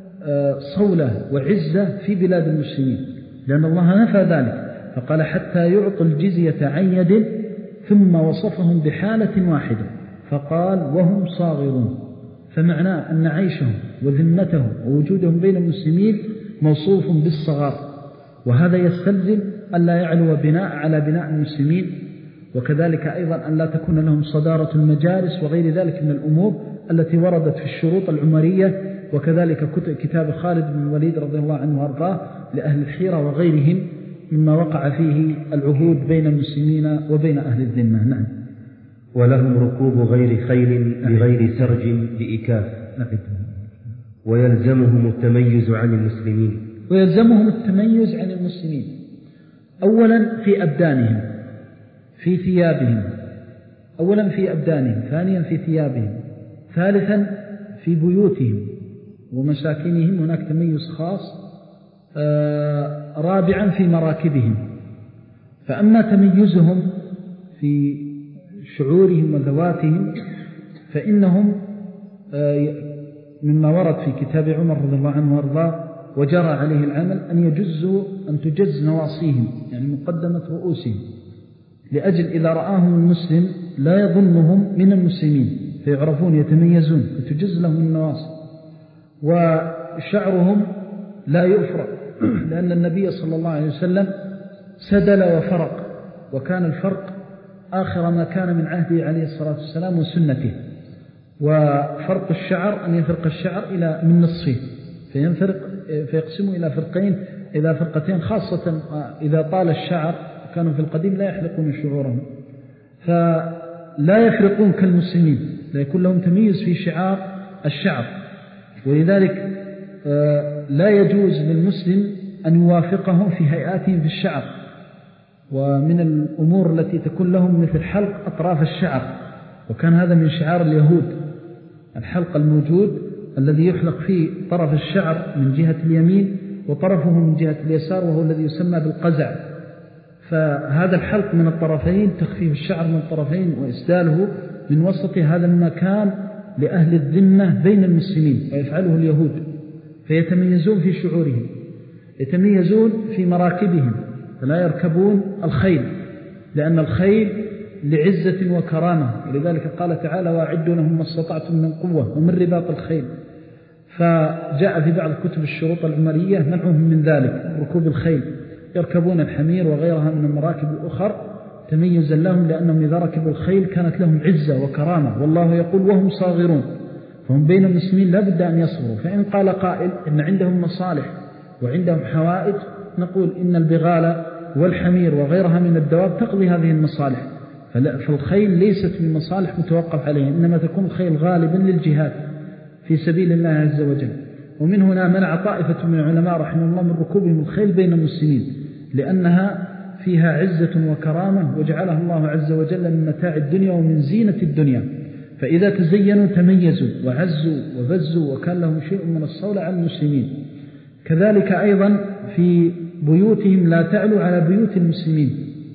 صولة وعزة في بلاد المسلمين، لأن الله نفى ذلك فقال: حتى يعطوا الجزية عن يد، ثم وصفهم بحالة واحدة فقال: وهم صاغرون. فمعناه أن عيشهم وذمتهم ووجودهم بين المسلمين موصوف بالصغار، وهذا يستلزم أن لا يعلو بناء على بناء المسلمين. وكذلك أيضا أن لا تكون لهم صدارة المجالس وغير ذلك من الأمور التي وردت في الشروط العمرية. وكذلك كتاب خالد بن الوليد رضي الله عنه وارضاه لأهل الحيرة وغيرهم مما وقع فيه العهود بين المسلمين وبين أهل الذمة. نعم. ولهم ركوب غير خيل بغير سرج بإكاف. ويلزمهم التميز عن المسلمين ويلزمهم التميز عن المسلمين أولا في أبدانهم، في ثيابهم، أولا في أبدانهم، ثانيا في ثيابهم، ثالثا في بيوتهم ومساكنهم، هناك تميز خاص، رابعا في مراكبهم. فأما تميزهم في شعورهم وذواتهم فإنهم مما ورد في كتاب عمر رضي الله عنه وارضاه وجرى عليه العمل أن يجزوا أن تجز نواصيهم، يعني مقدمة رؤوسهم، لأجل إذا رآهم المسلم لا يظنهم من المسلمين فيعرفون يتميزون فتجز لهم النواصي. وشعرهم لا يفرق، لأن النبي صلى الله عليه وسلم سدل وفرق، وكان الفرق آخر ما كان من عهده عليه الصلاة والسلام وسنته. وفرق الشعر أن يفرق الشعر إلى من نصفه فينفرق فيقسمه إلى فرقين إلى فرقتين، خاصة إذا طال الشعر كانوا في القديم لا يحلقون شعورهم، فلا يفرقون كالمسلمين، لا يكون لهم تمييز في شعار الشعر. ولذلك لا يجوز للمسلم أن يوافقهم في هيئاتهم في الشعر. ومن الأمور التي تكون لهم مثل حلق أطراف الشعر، وكان هذا من شعار اليهود، الحلق الموجود الذي يحلق فيه طرف الشعر من جهة اليمين وطرفه من جهة اليسار، وهو الذي يسمى بالقزع. فهذا الحلق من الطرفين، تخفيف الشعر من الطرفين وإسداله من وسطه، هذا مما كان لأهل الذمة بين المسلمين ويفعله اليهود، فيتميزون في شعورهم، يتميزون في مراكبهم، فلا يركبون الخيل لأن الخيل لعزة وكرامة، ولذلك قال تعالى وأعدوا لهم ما استطعتم من قوة ومن رباط الخيل. فجاء في بعض كتب الشروط العمرية منعهم من ذلك، ركوب الخيل، يركبون الحمير وغيرها من المراكب الأخر تميزا لهم، لأنهم إذا ركبوا الخيل كانت لهم عزة وكرامة، والله يقول وهم صاغرون، فهم بين المسلمين لابد أن يصبروا. فإن قال قائل إن عندهم مصالح وعندهم حوائج، نقول إن البغال والحمير وغيرها من الدواب تقضي هذه المصالح، فالخيل ليست من مصالح متوقف عليها، إنما تكون الخيل غالبا للجهاد في سبيل الله عز وجل. ومن هنا منع طائفة من العلماء رحمه الله من ركوبهم الخيل بين المسلمين، لأنها فيها عزة وكرامة، وجعلها الله عز وجل من متاع الدنيا ومن زينة الدنيا، فإذا تزينوا تميزوا وعزوا وبزوا وكان لهم شيء من الصولة على المسلمين. كذلك أيضا في بيوتهم لا تعلوا على بيوت المسلمين،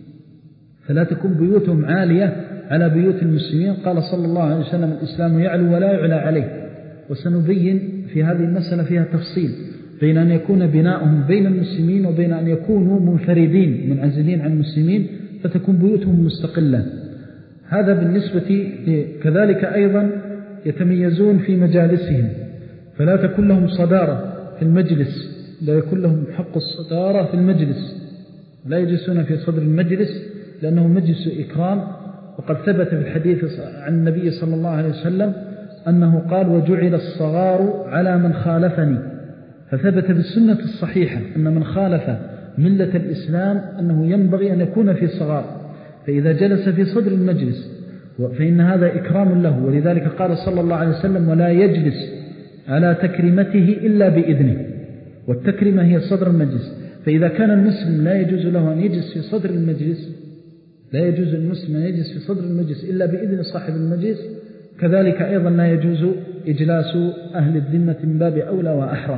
فلا تكون بيوتهم عالية على بيوت المسلمين. قال صلى الله عليه وسلم الإسلام يعلو ولا يعلى عليه، وسنبين في هذه المسألة فيها تفصيل بين أن يكون بناؤهم بين المسلمين وبين أن يكونوا منفردين منعزلين عن المسلمين فتكون بيوتهم مستقلة. هذا بالنسبة كذلك أيضا يتميزون في مجالسهم، فلا تكون لهم صدارة في المجلس، لا يكون لهم حق الصدارة في المجلس، لا يجلسون في صدر المجلس لأنه مجلس إكرام. وقد ثبت في الحديث عن النبي صلى الله عليه وسلم أنه قال وجعل الصغار على من خالفني، فثبت بالسنة الصحيحة أن من خالف ملة الإسلام أنه ينبغي أن يكون في صغار، فإذا جلس في صدر المجلس فإن هذا إكرام له. ولذلك قال صلى الله عليه وسلم ولا يجلس على تكريمته إلا بإذنه، والتكريمة هي صدر المجلس. فإذا كان المسلم لا يجوز له أن يجلس في صدر المجلس، لا يجوز المسلم أن يجلس في صدر المجلس إلا بإذن صاحب المجلس، كذلك أيضا لا يجوز إجلاس أهل الذمة من باب أولى وأحرى.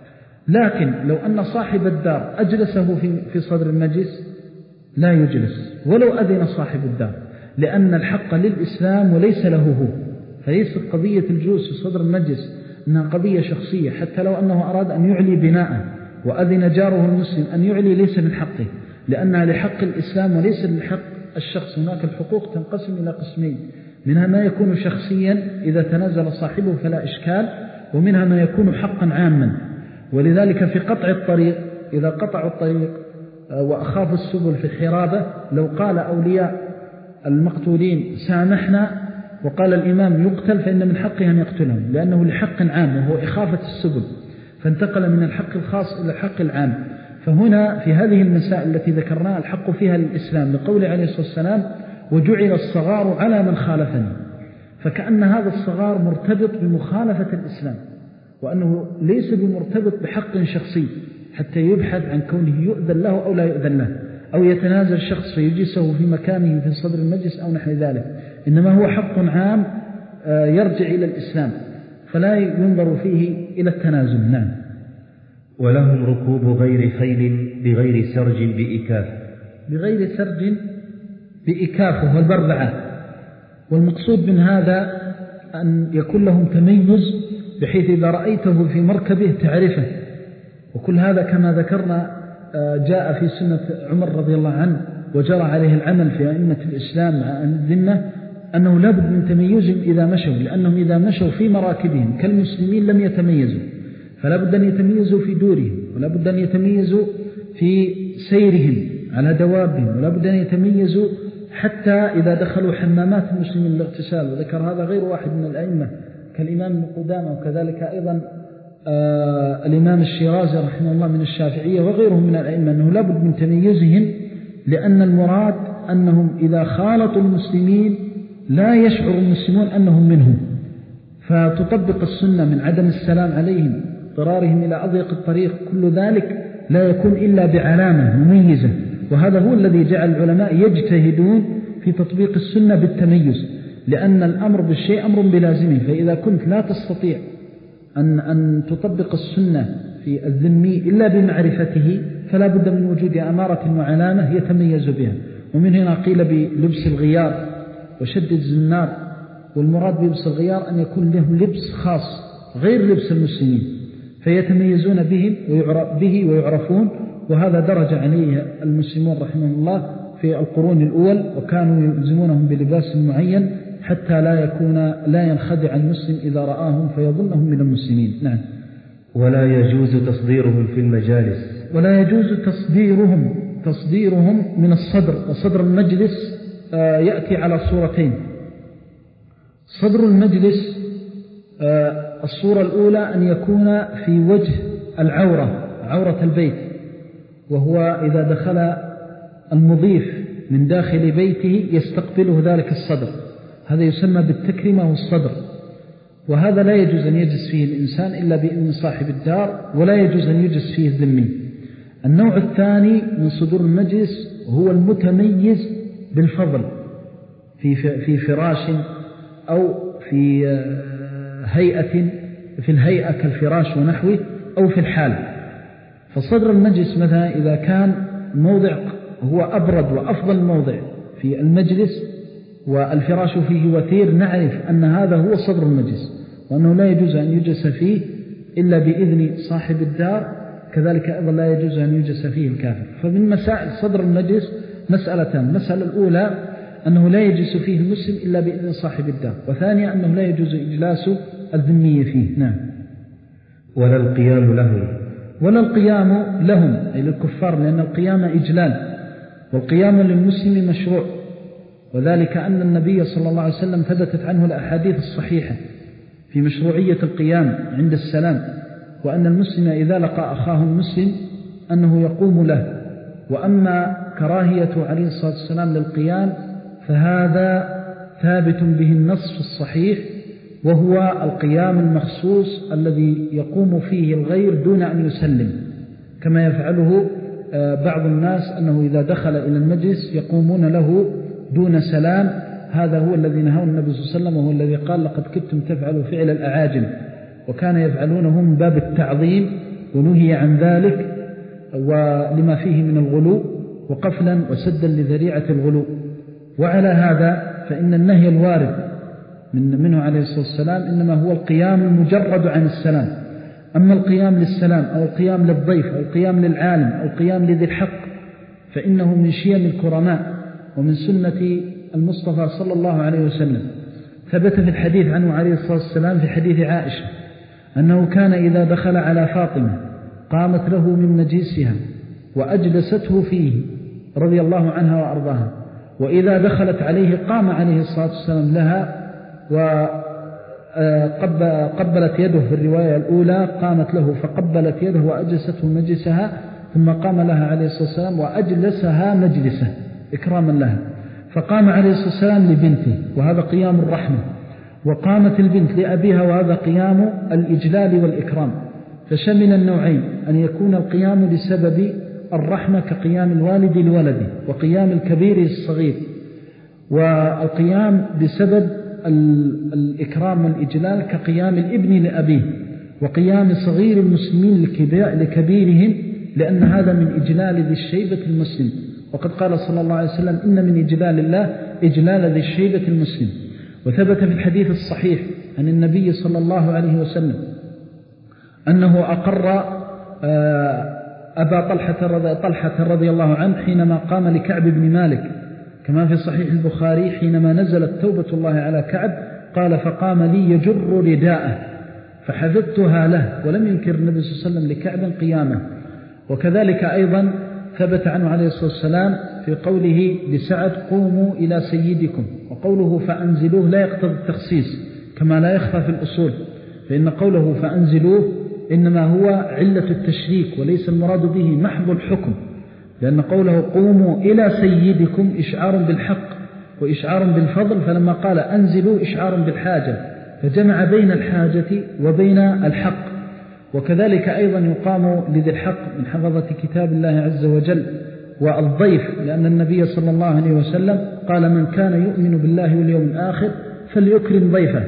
لكن لو أن صاحب الدار أجلسه في في صدر المجلس لا يجلس ولو أذن صاحب الدار، لأن الحق للإسلام وليس له هو. فليست قضية الجلوس في صدر المجلس إنها قضية شخصية، حتى لو أنه أراد أن يعلي بناءه وأذن جاره المسلم أن يعلي ليس من حقه، لأنها لحق الإسلام وليس لحق الشخص. هناك الحقوق تنقسم إلى قسمين، منها ما يكون شخصيا إذا تنازل صاحبه فلا إشكال، ومنها ما يكون حقا عاما. ولذلك في قطع الطريق، إذا قطعوا الطريق وأخافوا السبل في الحرابة، لو قال أولياء المقتولين سامحنا وقال الإمام يقتل، فإن من حقه أن يقتلهم، لأنه لحق عام وهو إخافة السبل، فانتقل من الحق الخاص إلى الحق العام. فهنا في هذه المسائل التي ذكرناها الحق فيها للإسلام، لقول عليه الصلاة والسلام وجعل الصغار على من خالفني، فكأن هذا الصغار مرتبط بمخالفة الإسلام، وأنه ليس بمرتبط بحق شخصي حتى يبحث عن كونه يؤذن له أو لا يؤذن له، أو يتنازل شخص فيجلسه في مكانه في صدر المجلس أو نحو ذلك، إنما هو حق عام يرجع إلى الإسلام، فلا ينظر فيه إلى التنازل. نعم. ولهم ركوب غير خيل بغير سرج بإكاف. بغير سرج بإكاف وهو البربعة، والمقصود من هذا أن يكون لهم تميز بحيث إذا رأيته في مركبه تعرفه. وكل هذا كما ذكرنا جاء في سنة عمر رضي الله عنه وجرى عليه العمل في أئمة الإسلام مع الذمة، أنه لابد من تميزهم إذا مشوا، لأنهم إذا مشوا في مراكبهم كالمسلمين لم يتميزوا، فلا بد أن يتميزوا في دورهم ولا بد أن يتميزوا في سيرهم على دوابهم، ولا بد أن يتميزوا حتى إذا دخلوا حمامات المسلمين للاغتسال. وذكر هذا غير واحد من الأئمة كالإمام ابن قدامة، وكذلك أيضا آه الإمام الشيرازي رحمه الله من الشافعية وغيرهم من الأئمة، أنه لا بد من تميزهم، لأن المراد أنهم إذا خالطوا المسلمين لا يشعر المسلمون أنهم منهم، فتطبق السنة من عدم السلام عليهم، اضطرارهم إلى أضيق الطريق، كل ذلك لا يكون إلا بعلامة مميزة. وهذا هو الذي جعل العلماء يجتهدون في تطبيق السنة بالتميز، لأن الأمر بالشيء أمر بلازمه، فإذا كنت لا تستطيع أن, أن تطبق السنة في الذمي إلا بمعرفته فلا بد من وجود أمارة وعلامة يتميز بها. ومن هنا قيل بلبس الغيار وشد الزنار، والمراد بلبس الغيار أن يكون لهم لبس خاص غير لبس المسلمين فيتميزون بهم ويعرف به ويعرفون. وهذا درج عليه المسلمون رحمه الله في القرون الأول، وكانوا يلزمونهم بلباس معين حتى لا يكون لا ينخدع المسلم إذا رآهم فيظنهم من المسلمين. نعم. ولا يجوز تصديرهم في المجالس. ولا يجوز تصديرهم تصديرهم من الصدر. وصدر المجلس يأتي على صورتين. صدر المجلس الصورة الأولى أن يكون في وجه العورة، عورة البيت، وهو إذا دخل المضيف من داخل بيته يستقبله ذلك الصدر، هذا يسمى بالتكريمة والصدر، وهذا لا يجوز أن يجلس فيه الإنسان إلا بإذن صاحب الدار، ولا يجوز أن يجلس فيه الذمي. النوع الثاني من صدور المجلس هو المتميز بالفضل في في فراش أو في هيئة في الهيئة كالفراش ونحوه أو في الحال. فصدر المجلس مثلا إذا كان موضع هو أبرد وأفضل موضع في المجلس والفراش فيه وثير، نعرف أن هذا هو صدر المجلس، وأنه لا يجوز أن يجلس فيه إلا بإذن صاحب الدار، كذلك أيضا لا يجوز أن يجلس فيه الكافر. فمن مسائل صدر المجلس مسألتان: المسألة الأولى أنه لا يجلس فيه المسلم إلا بإذن صاحب الدار، وثانيا أنه لا يجوز إجلاس الذمي فيه. نعم. ولا القيام لهم. ولا القيام لهم أي للكفار، لأن القيام إجلال، والقيام للمسلم مشروع، وذلك أن النبي صلى الله عليه وسلم ثبتت عنه الأحاديث الصحيحة في مشروعية القيام عند السلام، وأن المسلم إذا لقى أخاه المسلم أنه يقوم له. وأما كراهية عليه الصلاة والسلام للقيام فهذا ثابت به النص في الصحيح، وهو القيام المخصوص الذي يقوم فيه الغير دون أن يسلم، كما يفعله بعض الناس أنه إذا دخل إلى المجلس يقومون له دون سلام. هذا هو الذي نهى النبي صلى الله عليه وسلم، وهو الذي قال: لقد كنتم تفعلوا فعل الأعاجم، وكان يفعلونه من باب التعظيم، ونهي عن ذلك ولما فيه من الغلو وقفلا وسدا لذريعة الغلو. وعلى هذا فإن النهي الوارد من منه عليه الصلاة والسلام إنما هو القيام المجرد عن السلام. أما القيام للسلام أو القيام للضيف أو القيام للعالم أو القيام لذي الحق فإنه من شيم الكرماء ومن سنة المصطفى صلى الله عليه وسلم. ثبت في الحديث عنه عليه الصلاة والسلام في حديث عائشة أنه كان إذا دخل على فاطمة قامت له من مجلسها وأجلسته فيه رضي الله عنها وأرضاها، وإذا دخلت عليه قام عليه الصلاة والسلام لها وقبلت يده. في الرواية الأولى قامت له فقبلت يده وأجلسته مجلسها، ثم قام لها عليه الصلاة والسلام وأجلسها مجلسه إكراما لها. فقام عليه الصلاة والسلام لبنته وهذا قيام الرحمة، وقامت البنت لأبيها وهذا قيام الإجلال والإكرام. فشمل النوعين: أن يكون القيام لسبب الرحمة كقيام الوالد لولده، وقيام الكبير للصغير، والقيام بسبب الإكرام والإجلال كقيام الابن لأبيه، وقيام صغير المسلمين لكبيرهم، لأن هذا من إجلال ذي الشيبة المسلم. وقد قال صلى الله عليه وسلم: إن من إجلال الله إجلال ذي الشيبة المسلم. وثبت في الحديث الصحيح عن النبي صلى الله عليه وسلم أنه أقر أبا طلحة, طلحة رضي الله عنه حينما قام لكعب بن مالك، كما في صحيح البخاري حينما نزلت توبة الله على كعب قال: فقام لي يجر رداءه فحذبتها له. ولم ينكر النبي صلى الله عليه وسلم لكعب قيامه، وكذلك أيضا ثبت عنه عليه الصلاة والسلام في قوله لسعد قوموا إلى سيدكم، وقوله فأنزلوه لا يقتضي التخصيص كما لا يخفى في الأصول، فإن قوله فأنزلوه إنما هو علة التشريك وليس المراد به محض الحكم، لأن قوله قوموا إلى سيدكم إشعار بالحق وإشعار بالفضل، فلما قال أنزلوا إشعار بالحاجة، فجمع بين الحاجة وبين الحق. وكذلك أيضا يقام لذي الحق من حفظة كتاب الله عز وجل والضيف، لأن النبي صلى الله عليه وسلم قال من كان يؤمن بالله واليوم الآخر فليكرم ضيفه،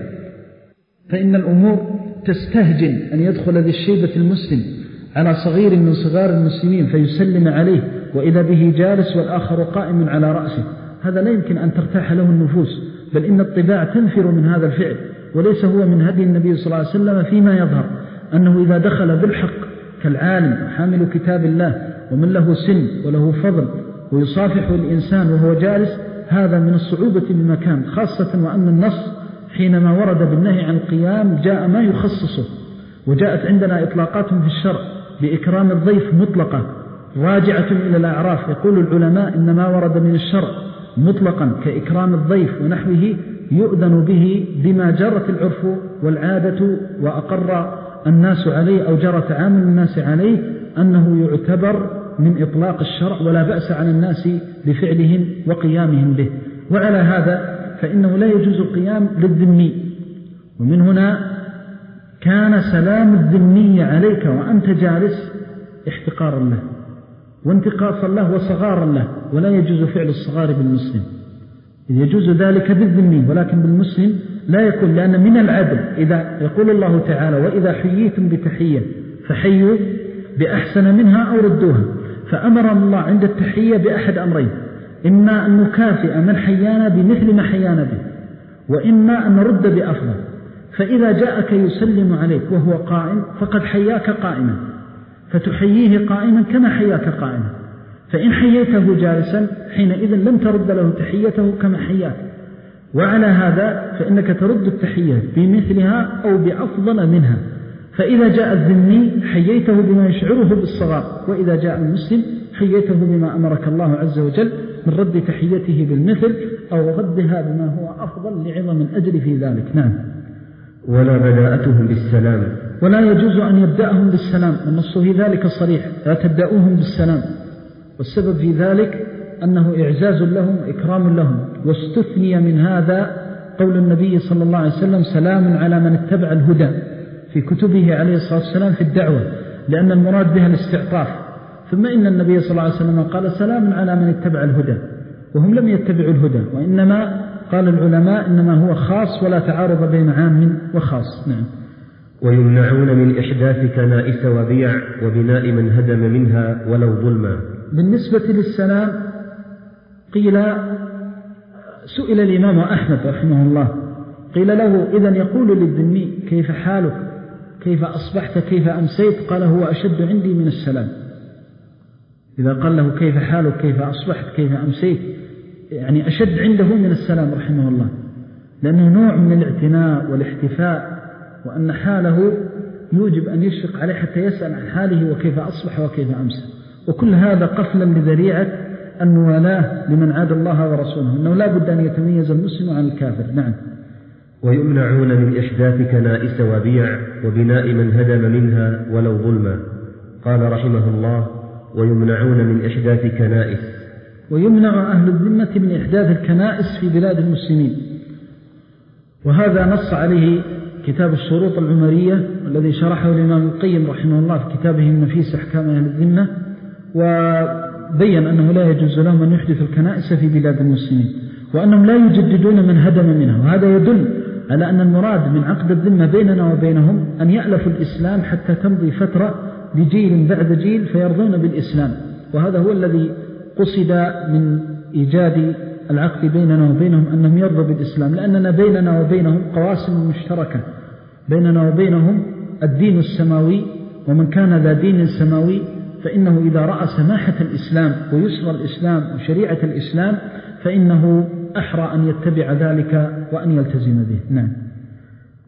فإن الأمور تستهجن أن يدخل ذي الشيبة المسلم على صغير من صغار المسلمين فيسلم عليه وإذا به جالس والآخر قائم على رأسه، هذا لا يمكن أن ترتاح له النفوس، بل إن الطباع تنفر من هذا الفعل، وليس هو من هدي النبي صلى الله عليه وسلم فيما يظهر أنه إذا دخل بالحق كالعالم وحامل كتاب الله ومن له سن وله فضل ويصافح الإنسان وهو جالس، هذا من الصعوبة بمكان، خاصة وأن النص حينما ورد بالنهي عن القيام جاء ما يخصصه، وجاءت عندنا إطلاقات في الشرع بإكرام الضيف مطلقة راجعة إلى الأعراف. يقول العلماء إن ما ورد من الشرع مطلقا كإكرام الضيف ونحوه يؤذن به بما جرت العرف والعادة وأقر الناس عليه أو جرى تعامل الناس عليه أنه يعتبر من إطلاق الشرع ولا بأس على الناس بفعلهم وقيامهم به. وعلى هذا فإنه لا يجوز القيام للذمي، ومن هنا كان سلام الذمي عليك وأنت جالس احتقارا له وانتقاصا له وصغارا له، ولا يجوز فعل الصغار بالمسلم، إذ يجوز ذلك بالذمي ولكن بالمسلم لا يكون، لأن من العدل إذا يقول الله تعالى وإذا حييتم بتحية فحيوا بأحسن منها أو ردوها، فأمر الله عند التحية بأحد أمرين، إما أن نكافئ من حيانا بمثل ما حيانا به، وإما أن نرد بأفضل. فإذا جاءك يسلم عليك وهو قائم فقد حياك قائما، فتحييه قائما كما حياك قائما، فإن حييته جالسا حينئذ لم ترد له تحيته كما حياك، وعلى هذا فإنك ترد التحية بمثلها أو بأفضل منها. فإذا جاء الذمي حييته بما يشعره بالصغار، وإذا جاء المسلم حييته بما أمرك الله عز وجل من رد تحيته بالمثل أو ردها بما هو أفضل لعظم الأجر في ذلك. نعم. ولا بداءتهم بالسلام، ولا يجوز أن يبدأهم بالسلام، النص في ذلك صريح، لا تبدأوهم بالسلام، والسبب في ذلك أنه إعزاز لهم إكرام لهم، واستثني من هذا قول النبي صلى الله عليه وسلم سلام على من اتبع الهدى في كتبه عليه الصلاة والسلام في الدعوة، لأن المراد بها الاستعطاف. ثم إن النبي صلى الله عليه وسلم قال سلام على من اتبع الهدى، وهم لم يتبعوا الهدى، وإنما قال العلماء إنما هو خاص ولا تعارض بين عام وخاص. نعم. ويمنعون من إحداث كنائس وبيع وبناء من هدم منها ولو ظلما. بالنسبة للسلام قيل سئل الإمام أحمد رحمه الله قيل له إذن يقول للذمي كيف حالك كيف أصبحت كيف أمسيت؟ قال هو أشد عندي من السلام. إذا قال له كيف حالك كيف أصبحت كيف أمسيت يعني أشد عنده من السلام رحمه الله، لأنه نوع من الاعتناء والاحتفاء، وأن حاله يوجب أن يشفق عليه حتى يسأل عن حاله وكيف أصبح وكيف أمسى، وكل هذا قفلا لذريعة الموالاة لمن عاد الله ورسوله، أنه لا بد أن يتميز المسلم عن الكافر. نعم. ويمنعون من إحداث كنائس وبيع وبناء من هدم منها ولو ظلما. قال رحمه الله ويمنعون من إحداث كنائس. ويمنع أهل الذمة من إحداث الكنائس في بلاد المسلمين، وهذا نص عليه كتاب الشروط العمرية الذي شرحه الإمام القيم رحمه الله في كتابه النفيس أحكام أهل الذمة، وبين أنه لا يجوز لهم أن يحدث الكنائس في بلاد المسلمين، وأنهم لا يجددون من هدم منها. وهذا يدل على أن المراد من عقد الذمة بيننا وبينهم أن يألفوا الإسلام حتى تمضي فترة لجيل بعد جيل فيرضون بالإسلام، وهذا هو الذي قصد من إيجاد العقد بيننا وبينهم، أنهم يرضوا بالإسلام، لأننا بيننا وبينهم قواسم مشتركة، بيننا وبينهم الدين السماوي، ومن كان ذا دين سماوي فإنه إذا رأى سماحة الإسلام ويسر الإسلام وشريعة الإسلام فإنه أحرى أن يتبع ذلك وأن يلتزم به. نعم.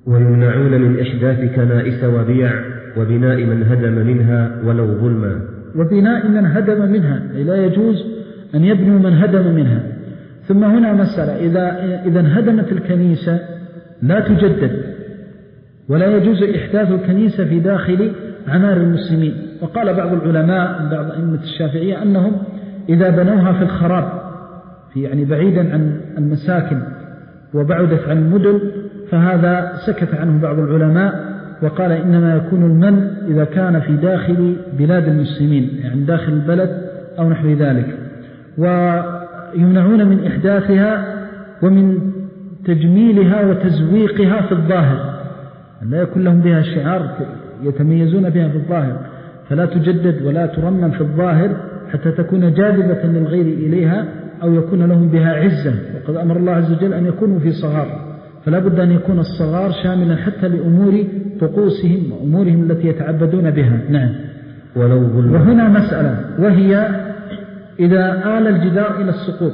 ويمنعون من إحداث كنائس وبيع وبناء من هدم منها ولو ظلما. وبناء من هدم منها، لا يجوز أن يبنوا من هدم منها. ثم هنا مسألة، إذا, إذا انهدمت الكنيسة لا تجدد، ولا يجوز إحداث الكنيسة في داخل عمار المسلمين. وقال بعض العلماء بعض أئمة الشافعية أنهم إذا بنوها في الخراب، في يعني بعيدا عن المساكن وبعدت عن المدن، فهذا سكت عنه بعض العلماء وقال إنما يكون المنع إذا كان في داخل بلاد المسلمين، يعني داخل البلد أو نحو ذلك. ويمنعون من إحداثها ومن تجميلها وتزويقها في الظاهر، لا يكون لهم بها شعار يتميزون بها في الظاهر، فلا تجدد ولا ترمم في الظاهر حتى تكون جاذبة للغير إليها أو يكون لهم بها عزة. وقد أمر الله عز وجل أن يكونوا في صغار، فلا بد أن يكون الصغار شاملا حتى لأمور طقوسهم وأمورهم التي يتعبدون بها. نعم. ولو ظلم. وهنا مسألة، وهي إذا آل الجدار إلى السقوط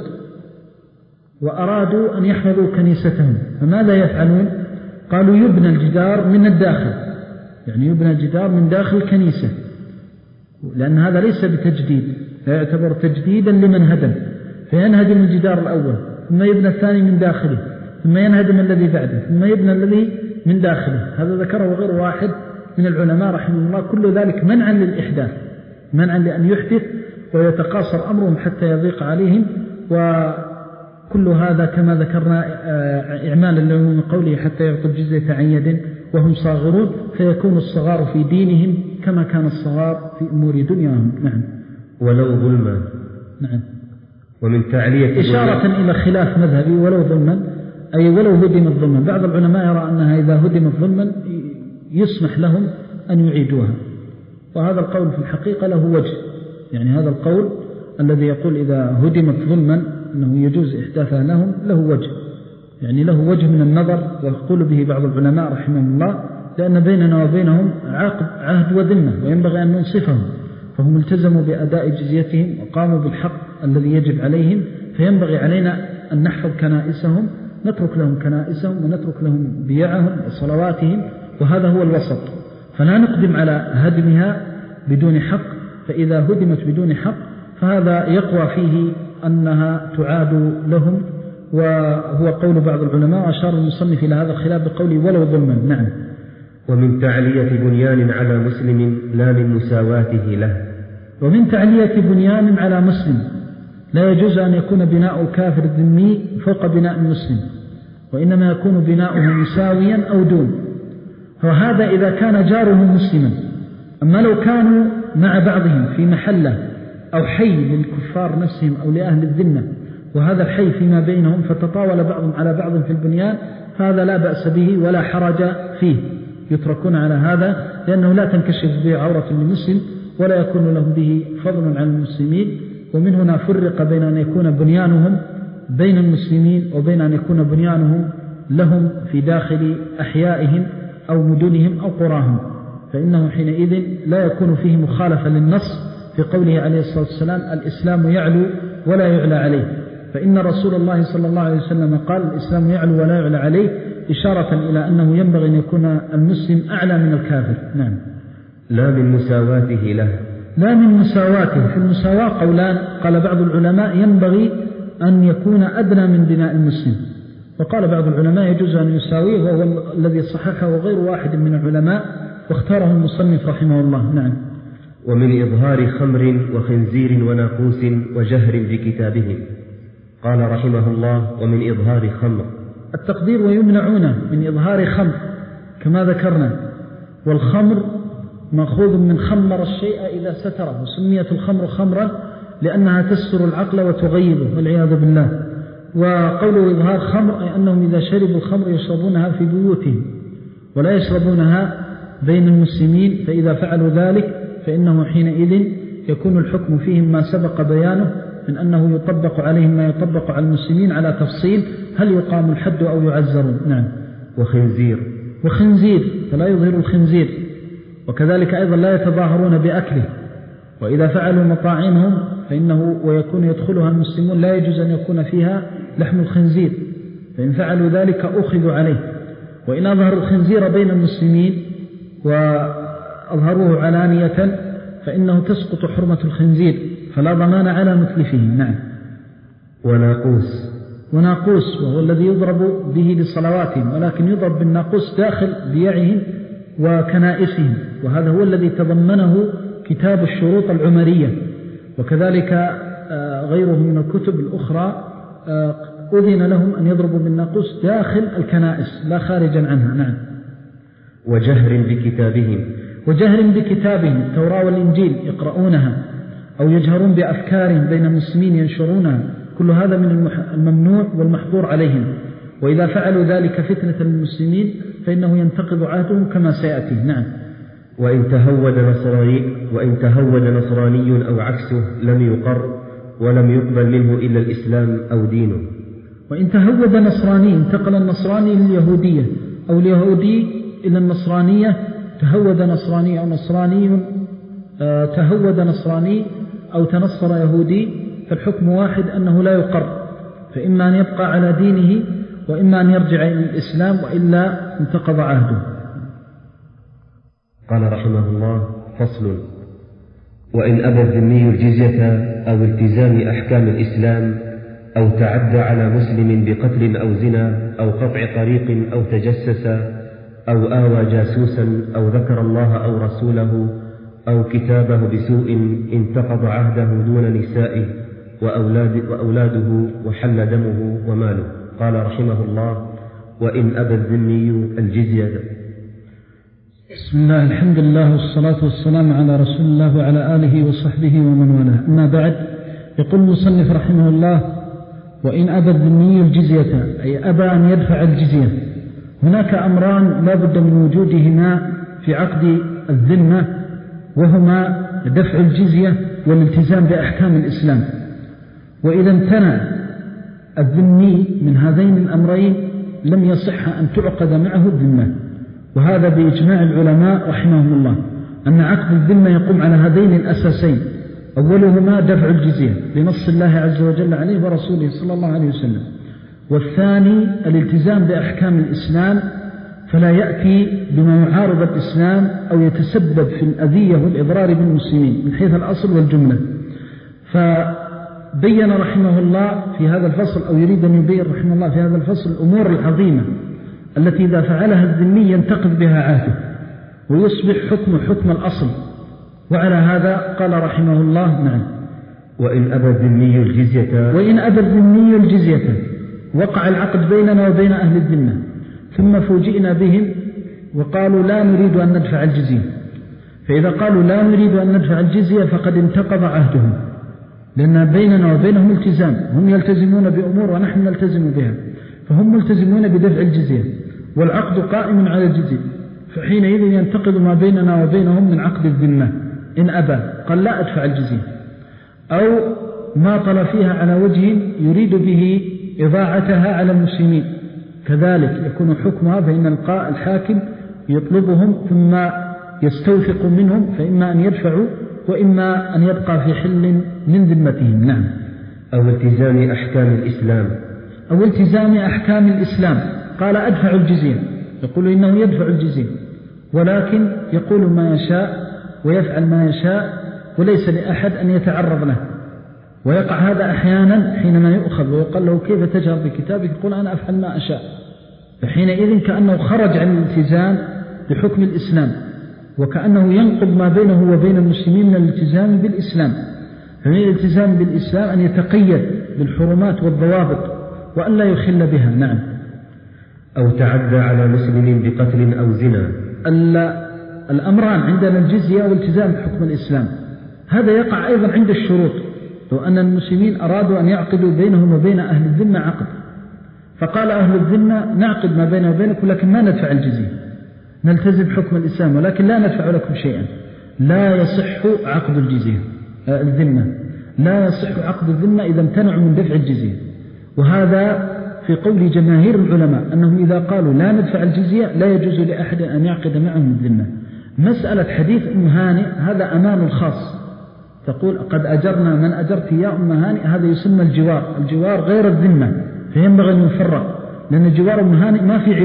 وأرادوا أن يحفظوا كنيستهم فماذا يفعلون؟ قالوا يبنى الجدار من الداخل، يعني يبنى الجدار من داخل الكنيسة، لأن هذا ليس بتجديد، لا يعتبر تجديدا لمن هدم، فينهدم الجدار الأول ثم يبنى الثاني من داخله ثم ينهدم الذي بعده ثم يبنى الذي من داخله. هذا ذكره غير واحد من العلماء رحمه الله، كل ذلك منعا للإحداث، منعا لأن يحدث ويتقاصر أمرهم حتى يضيق عليهم. وكل هذا كما ذكرنا إعمالا لهم من قوله حتى يعطوا الجزية عن يد وهم صاغرون، فيكون الصغار في دينهم كما كان الصغار في أمور دنياهم. نعم. ولو ظلما. نعم. ومن تعلية إشارة إلى خلاف مذهبي، ولو ظلما أي ولو هدمت ظلما. بعض العلماء يرى أنها إذا هدمت ظلما يسمح لهم أن يعيدوها، وهذا القول في الحقيقة له وجه، يعني هذا القول الذي يقول إذا هدمت ظلما أنه يجوز إحداثها لهم له وجه، يعني له وجه من النظر، ويقول به بعض العلماء رحمه الله، لأن بيننا وبينهم عقد عهد وذمة وينبغي أن ننصفهم، فهم التزموا بأداء جزيتهم وقاموا بالحق الذي يجب عليهم، فينبغي علينا أن نحفظ كنائسهم، نترك لهم كنائسهم ونترك لهم بيعهم وصلواتهم، وهذا هو الوسط. فلا نقدم على هدمها بدون حق، فإذا هدمت بدون حق فهذا يقوى فيه أنها تعاد لهم، وهو قول بعض العلماء، وأشار المصنف إلى هذا الخلاف بقوله ولو ظلما. نعم. ومن تعلية بنيان على مسلم لا من مساواته له. ومن تعلية بنيان على مسلم، لا يجوز أن يكون بناء الكافر الذمي فوق بناء المسلم، وإنما يكون بناؤه مساويا أو دون، وهذا إذا كان جاره مسلما. أما لو كانوا مع بعضهم في محلة أو حي للكفار نفسهم أو لأهل الذمة، وهذا الحي فيما بينهم فتطاول بعضهم على بعض في البنيان، فهذا لا بأس به ولا حرج فيه، يتركون على هذا، لأنه لا تنكشف به عورة للمسلم ولا يكون لهم به فضل عن المسلمين. ومن هنا فرق بين أن يكون بنيانهم بين المسلمين وبين أن يكون بنيانهم لهم في داخل أحيائهم أو مدنهم أو قراهم، فإنه حينئذ لا يكون فيه مخالفة للنص في قوله عليه الصلاة والسلام الإسلام يعلو ولا يعلى عليه، فإن رسول الله صلى الله عليه وسلم قال الإسلام يعلو ولا يعلى عليه، إشارة إلى أنه ينبغي أن يكون المسلم أعلى من الكافر. نعم. لا من مساواته له. لا من مساواته. في المساواة قولان، قال بعض العلماء ينبغي أن يكون أدنى من بناء المسلم، وقال بعض العلماء يجوز أن يساويه، وهو الذي صححه غير واحد من العلماء واختاره المصنف رحمه الله. نعم. ومن إظهار خمر وخنزير وناقوس وجهر بكتابهم. قال رحمه الله ومن إظهار خمر، التقدير ويمنعون من إظهار خمر كما ذكرنا، والخمر مأخوذ من خمر الشيء إذا ستره، وسميت الخمر خمرا لأنها تستر العقل وتغيبه والعياذ بالله. وقوله إظهار خمر أي أنهم إذا شربوا الخمر يشربونها في بيوتهم ولا يشربونها بين المسلمين، فإذا فعلوا ذلك فإنه حينئذ يكون الحكم فيهم ما سبق بيانه من أنه يطبق عليهم ما يطبق على المسلمين على تفصيل هل يقام الحد أو يعزرون. نعم. وخنزير. وخنزير، فلا يظهر الخنزير، وكذلك أيضا لا يتظاهرون بأكله، وإذا فعلوا مطاعمهم فإنه ويكون يدخلها المسلمون لا يجوز أن يكون فيها لحم الخنزير، فإن فعلوا ذلك أخذوا عليه. وإن أظهروا الخنزير بين المسلمين وأظهروه علانية فإنه تسقط حرمة الخنزير فلا ضمان على متلفه. نعم. وناقوس وناقوس وهو الذي يضرب به لصلواتهم، ولكن يضرب بالناقوس داخل بيعهم وكنائسهم، وهذا هو الذي تضمنه كتاب الشروط العمرية، وكذلك غيره من الكتب الأخرى أذن لهم أن يضربوا بالناقوس داخل الكنائس لا خارجا عنها. نعم. وجهر بكتابهم وجهر بكتابهم التوراة والإنجيل يقرؤونها أو يجهرون بأفكارهم بين المسلمين ينشرونها، كل هذا من الممنوع والمحظور عليهم، وإذا فعلوا ذلك فتنة المسلمين فإنه ينتقض عهدهم كما سيأتي. نعم. وإن تهود نصراني وإن تهود نصراني أو عكسه لم يقر ولم يقبل منه إلا الإسلام أو دينه. وإن تهود نصراني انتقل النصراني لليهودية أو اليهودي إلى النصرانية، تهود نصراني أو نصراني آه تهود نصراني أو تنصر يهودي، فالحكم واحد أنه لا يقر، فإما أن يبقى على دينه وإما أن يرجع إلى الإسلام وإلا انتقض عهده. قال رحمه الله: فصل: وإن أبى الذمي الجزية أو التزام أحكام الإسلام أو تعدى على مسلم بقتل أو زنا أو قطع طريق أو تجسس أو آوى جاسوسا أو ذكر الله أو رسوله أو كتابه بسوء انتقض عهده دون نسائه وأولاد وأولاده وحل دمه وماله. قال رحمه الله: وإن أبى الذمي الجزية. بسم الله، الحمد لله والصلاة والسلام على رسول الله وعلى آله وصحبه ومن والاه. أما بعد، يقول المصنف رحمه الله: وإن أبى الذمي الجزية، أي أبى أن يدفع الجزية. هناك أمران لا بد من وجودهما في عقد الذمة، وهما دفع الجزية والالتزام بأحكام الإسلام. وإذا امتنع الذمي من هذين الأمرين لم يصح أن تعقد معه الذمة، وهذا بإجماع العلماء رحمهم الله أن عقد الذمة يقوم على هذين الأساسين: أولهما دفع الجزية لنص الله عز وجل عليه ورسوله صلى الله عليه وسلم، والثاني الالتزام بأحكام الإسلام، فلا يأتي بما يعارض الإسلام أو يتسبب في الأذية والإضرار بالمسلمين من حيث الأصل والجملة. فبين رحمه الله في هذا الفصل، أو يريد أن يبين رحمه الله في هذا الفصل، الأمور العظيمة التي إذا فعلها الذمي ينتقض بها عهده ويصبح حكم حكم الأصل. وعلى هذا قال رحمه الله: نعم. وإن أبى الذمي الجزية وإن أبى الذمي الجزية، وقع العقد بيننا وبين أهل الذمة، ثم فوجئنا بهم وقالوا لا نريد أن ندفع الجزية. فإذا قالوا لا نريد أن ندفع الجزية فقد انتقض عهدهم، لأن بيننا وبينهم التزام، هم يلتزمون بأمور ونحن نلتزم بها، فهم ملتزمون بدفع الجزية والعقد قائم على الجزية، فحينئذ ينتقض ما بيننا وبينهم من عقد الذمة. إن أبى قال لا أدفع الجزية، أو ماطل فيها على وجه يريد به إضاعتها على المسلمين، كذلك يكون حكمها بين الحاكم يطلبهم ثم يستوثق منهم، فإما أن يدفعوا وإما أن يبقى في حل من ذمتهم. نعم. أو التزام أحكام الإسلام أو التزام أحكام الإسلام. قال أدفع الجزية، يقول إنه يدفع الجزية، ولكن يقول ما يشاء ويفعل ما يشاء وليس لأحد أن يتعرض له. ويقع هذا أحيانا حينما يؤخذ ويقال له كيف تجهر بكتابك، يقول أنا أفعل ما أشاء، فحينئذ كأنه خرج عن الالتزام بحكم الإسلام، وكأنه ينقض ما بينه وبين المسلمين من الالتزام بالإسلام. فمن الالتزام بالإسلام أن يتقيد بالحرمات والضوابط وأن لا يخل بها. نعم. أو تعدى على مسلم بقتل أو زنا. الأمران عندنا الجزية والالتزام بحكم الإسلام، هذا يقع أيضا عند الشروط. لو أن المسلمين أرادوا أن يعقدوا بينهم وبين أهل الذمة عقد، فقال أهل الذمة نعقد ما بيننا وبينكم لكن ما ندفع الجزية، نلتزم بحكم الإسلام ولكن لا ندفع لكم شيئا، لا يصح عقد الجزية الذمة، لا يصح عقد الذمة إذا امتنعوا من دفع الجزية. وهذا في قول جماهير العلماء أنهم إذا قالوا لا ندفع الجزية لا يجوز لأحد أن يعقد معهم الذمة. مسألة حديث أم هانئ هذا أمان الخاص، تقول قد أجرنا من أجرت يا أم هانئ، هذا يسمى الجوار، الجوار غير الذمة، فينبغي أن يفرق، لأن جوار أم هانئ ما في عوض،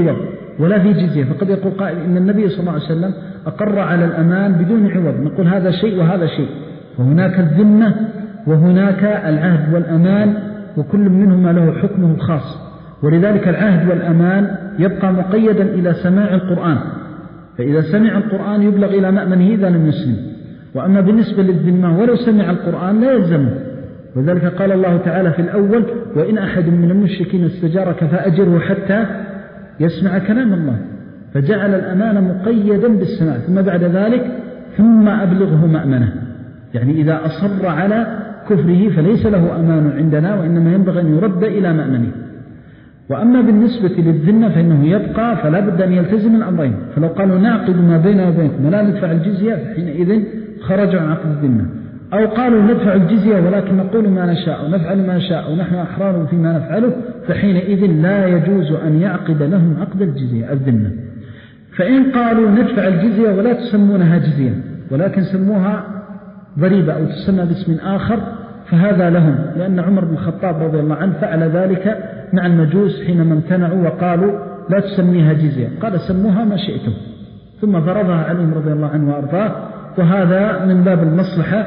ولا في جزية. فقد يقول قائل إن النبي صلى الله عليه وسلم أقر على الأمان بدون عوض، نقول هذا شيء وهذا شيء، فهناك الذمة وهناك العهد والأمان، وكل منهما له حكمه الخاص. ولذلك العهد والأمان يبقى مقيدا إلى سماع القرآن، فإذا سمع القرآن يبلغ إلى مأمنه إذا لم يسلم. وأما بالنسبة للذمة ولو سمع القرآن لا يلزمه، وذلك قال الله تعالى في الأول: وإن أحد من المشركين استجارك فأجره حتى يسمع كلام الله، فجعل الأمان مقيدا بالسماع. ثم بعد ذلك ثم أبلغه مأمنه، يعني إذا أصر على كفره فليس له أمان عندنا، وإنما ينبغي أن يرد إلى مأمنه. وأما بالنسبة للذمة فإنه يبقى، فلا بد أن يلتزم الأمرين. فلو قالوا نعقد ما بيننا وبينكم ولا ندفع الجزية فحينئذ خرجوا عن عقد الذمة، أو قالوا ندفع الجزية ولكن نقول ما نشاء ونفعل ما نشاء ونحن أحرار فيما نفعله، فحينئذ لا يجوز أن يعقد لهم عقد الجزية الذمة. فإن قالوا ندفع الجزية ولا تسمونها جزية ولكن سموها ضريبة أو تسمى باسم آخر، فهذا لهم، لأن عمر بن الخطاب رضي الله عنه فعل ذلك مع المجوس حينما امتنعوا وقالوا لا تسميها جزية، قال سموها ما شئتم، ثم فرضها عليهم رضي الله عنه وأرضاه. وهذا من باب المصلحة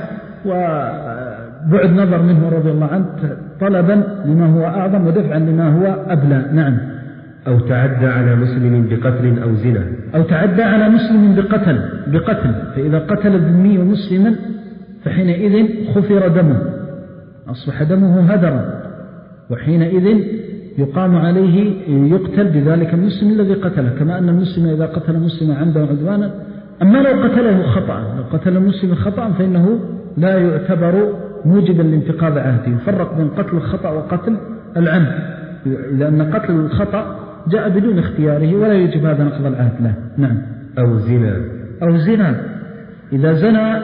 وبعد نظر منه رضي الله عنه، طلبا لما هو أعظم ودفعا لما هو أبلى. نعم. أو تعدى على مسلم بقتل أو زنا، أو تعدى على مسلم بقتل بقتل فإذا قتل الذمي مسلما فحينئذ خفر دمه، أصبح دمه هدرا، وحينئذ يقام عليه يقتل بذلك المسلم الذي قتله، كما أن المسلم إذا قتل مسلم عمدا وعدوانا. أما لو قتله خطأ، لو قتل المسلم خطأ فإنه لا يعتبر موجبا لانتقاض عهده. يفرق بين قتل الخطأ وقتل العمد، لأن قتل الخطأ جاء بدون اختياره ولا يجب هذا نقض العهد له. نعم. أو زنا، أو زنا إذا زنى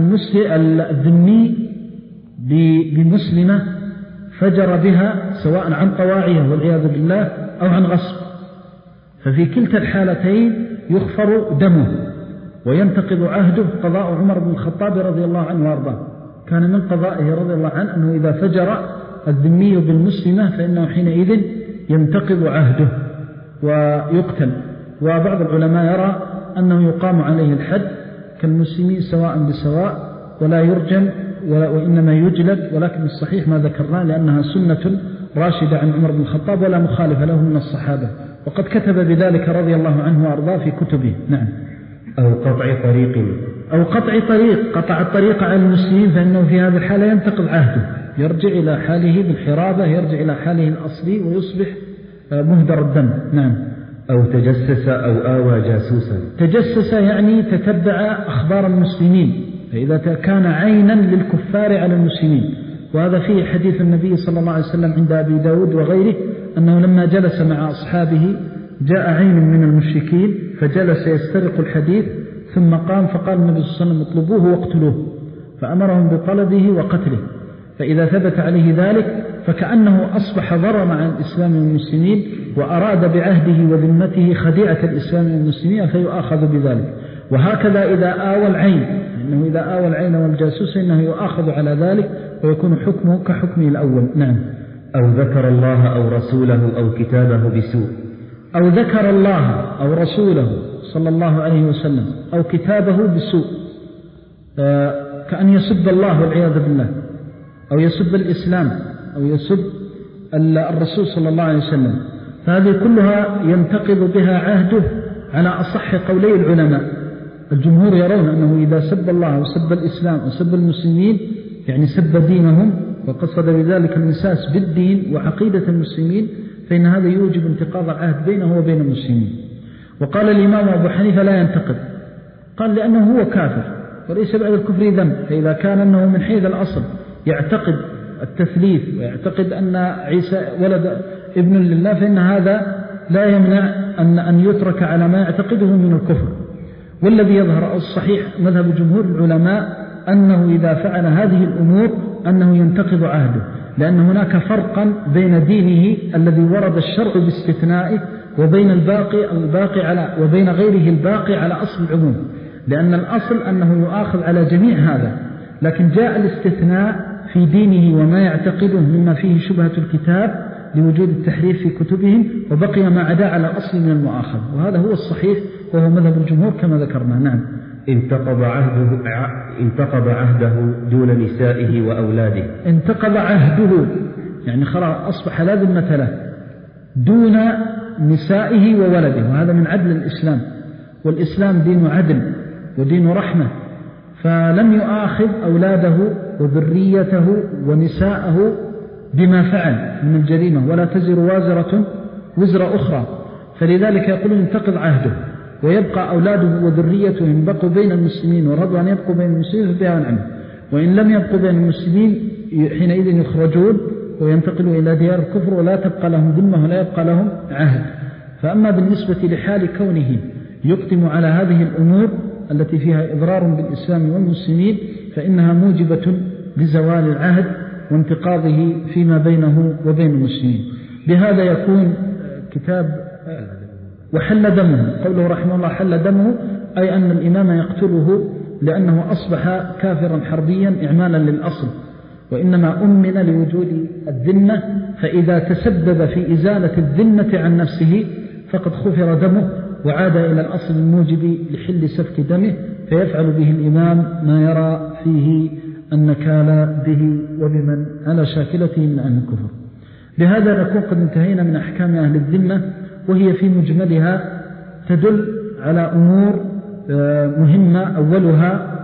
الذمي بمسلمة فجر بها سواء عن طواعية والعياذ بالله أو عن غصب، ففي كلتا الحالتين يغفر دمه وينتقض عهده. قضاء عمر بن الخطاب رضي الله عنه وارضاه كان من قضائه رضي الله عنه أنه إذا فجر الذمي بالمسلمة فإنه حينئذ ينتقض عهده ويقتل. وبعض العلماء يرى أنه يقام عليه الحد كالمسلمين سواء بسواء ولا يرجم وإنما يجلد، ولكن الصحيح ما ذكرناه لأنها سنة راشدة عن عمر بن الخطاب ولا مخالف له من الصحابة، وقد كتب بذلك رضي الله عنه وأرضاه في كتبه. نعم. أو قطع طريق، أو قطع طريق، قطع الطريق على المسلمين فإنه في هذه الحالة ينتقض عهده، يرجع إلى حاله بالحرابة، يرجع إلى حاله الأصلي ويصبح مهدر الدم. نعم. أو تجسس أو آوى جاسوسا، تجسس يعني تتبع أخبار المسلمين، فإذا كان عينا للكفار على المسلمين. وهذا فيه حديث النبي صلى الله عليه وسلم عند أبي داود وغيره أنه لما جلس مع أصحابه جاء عين من المشركين فجلس يسترق الحديث، ثم قام فقال النبي صلى الله عليه وسلم اطلبوه واقتلوه، فأمرهم بطلبه وقتله. فإذا ثبت عليه ذلك فكأنه أصبح ضرر عن الإسلام والمسلمين وأراد بعهده وذمته خديعة الإسلام والمسلمين فيؤاخذ بذلك. وهكذا إذا آوى العين، إنه إذا آوى العين والجاسوس إنه يؤاخذ على ذلك ويكون حكمه كحكمه الأول. نعم. أو ذكر الله أو رسوله أو كتابه بسوء، أو ذكر الله أو رسوله صلى الله عليه وسلم أو كتابه بسوء، كأن يسب الله والعياذ بالله، أو يسب الإسلام، أو يسب الرسول صلى الله عليه وسلم، فهذه كلها ينتقض بها عهده على أصح قولي العلماء. الجمهور يرون أنه إذا سب الله وسب الإسلام وسب المسلمين يعني سب دينهم وقصد بذلك المساس بالدين وعقيدة المسلمين، فإن هذا يوجب انتقاض العهد بينه وبين المسلمين. وقال الإمام أبو حنيفة لا ينتقض، قال لأنه هو كافر وليس بعد الكفر ذنب، فإذا كان أنه من حيث الأصل يعتقد التثليث ويعتقد أن عيسى ولد ابن لله فإن هذا لا يمنع أن, أن يترك على ما يعتقده من الكفر. والذي يظهر الصحيح مذهب جمهور العلماء أنه إذا فعل هذه الأمور أنه ينتقض عهده، لأن هناك فرقا بين دينه الذي ورد الشرع باستثنائه وبين الباقي الباقي على وبين غيره الباقي على أصل العموم، لأن الأصل أنه يؤاخذ على جميع هذا، لكن جاء الاستثناء في دينه وما يعتقده مما فيه شبهة الكتاب لوجود التحريف في كتبهم، وبقي ما عدا على أصل من المؤاخذة، وهذا هو الصحيح وهو مذهب الجمهور كما ذكرنا. نعم. انتقض عهده, انتقض عهده دون نسائه وأولاده. انتقض عهده يعني خلاص أصبح لا ذمة له دون نسائه وولده، وهذا من عدل الإسلام، والإسلام دين عدل ودين رحمة، فلم يؤاخذ أولاده وذريته ونساءه بما فعل من الجريمة، ولا تزر وازرة وزر أخرى، فلذلك يقول انتقض عهده، ويبقى أولاده وذريته بقوا بين المسلمين ورضوا أن يبقوا بين المسلمين فبها ونعمة، وإن لم يبقوا بين المسلمين حينئذ يخرجون وينتقلوا إلى ديار الكفر، ولا تبقى لهم ذمة ولا يبقى لهم عهد. فأما بالنسبة لحال كونه يقدم على هذه الأمور التي فيها إضرار بالإسلام والمسلمين فإنها موجبة لزوال العهد وانتقاضه فيما بينه وبين المسلمين. بهذا يكون كتاب وحل دمه، قوله رحمه الله حل دمه، أي أن الإمام يقتله لأنه أصبح كافرا حربيا إعمالا للأصل، وإنما أمن لوجود الذنة، فإذا تسبب في إزالة الذنة عن نفسه فقد خفر دمه وعاد إلى الأصل الموجب لحل سفك دمه، فيفعل به الإمام ما يرى فيه النكال به وبمن على شاكلته من أهل الكفر. بهذا نكون قد انتهينا من أحكام أهل الذمة، وهي في مجملها تدل على أمور مهمة. أولها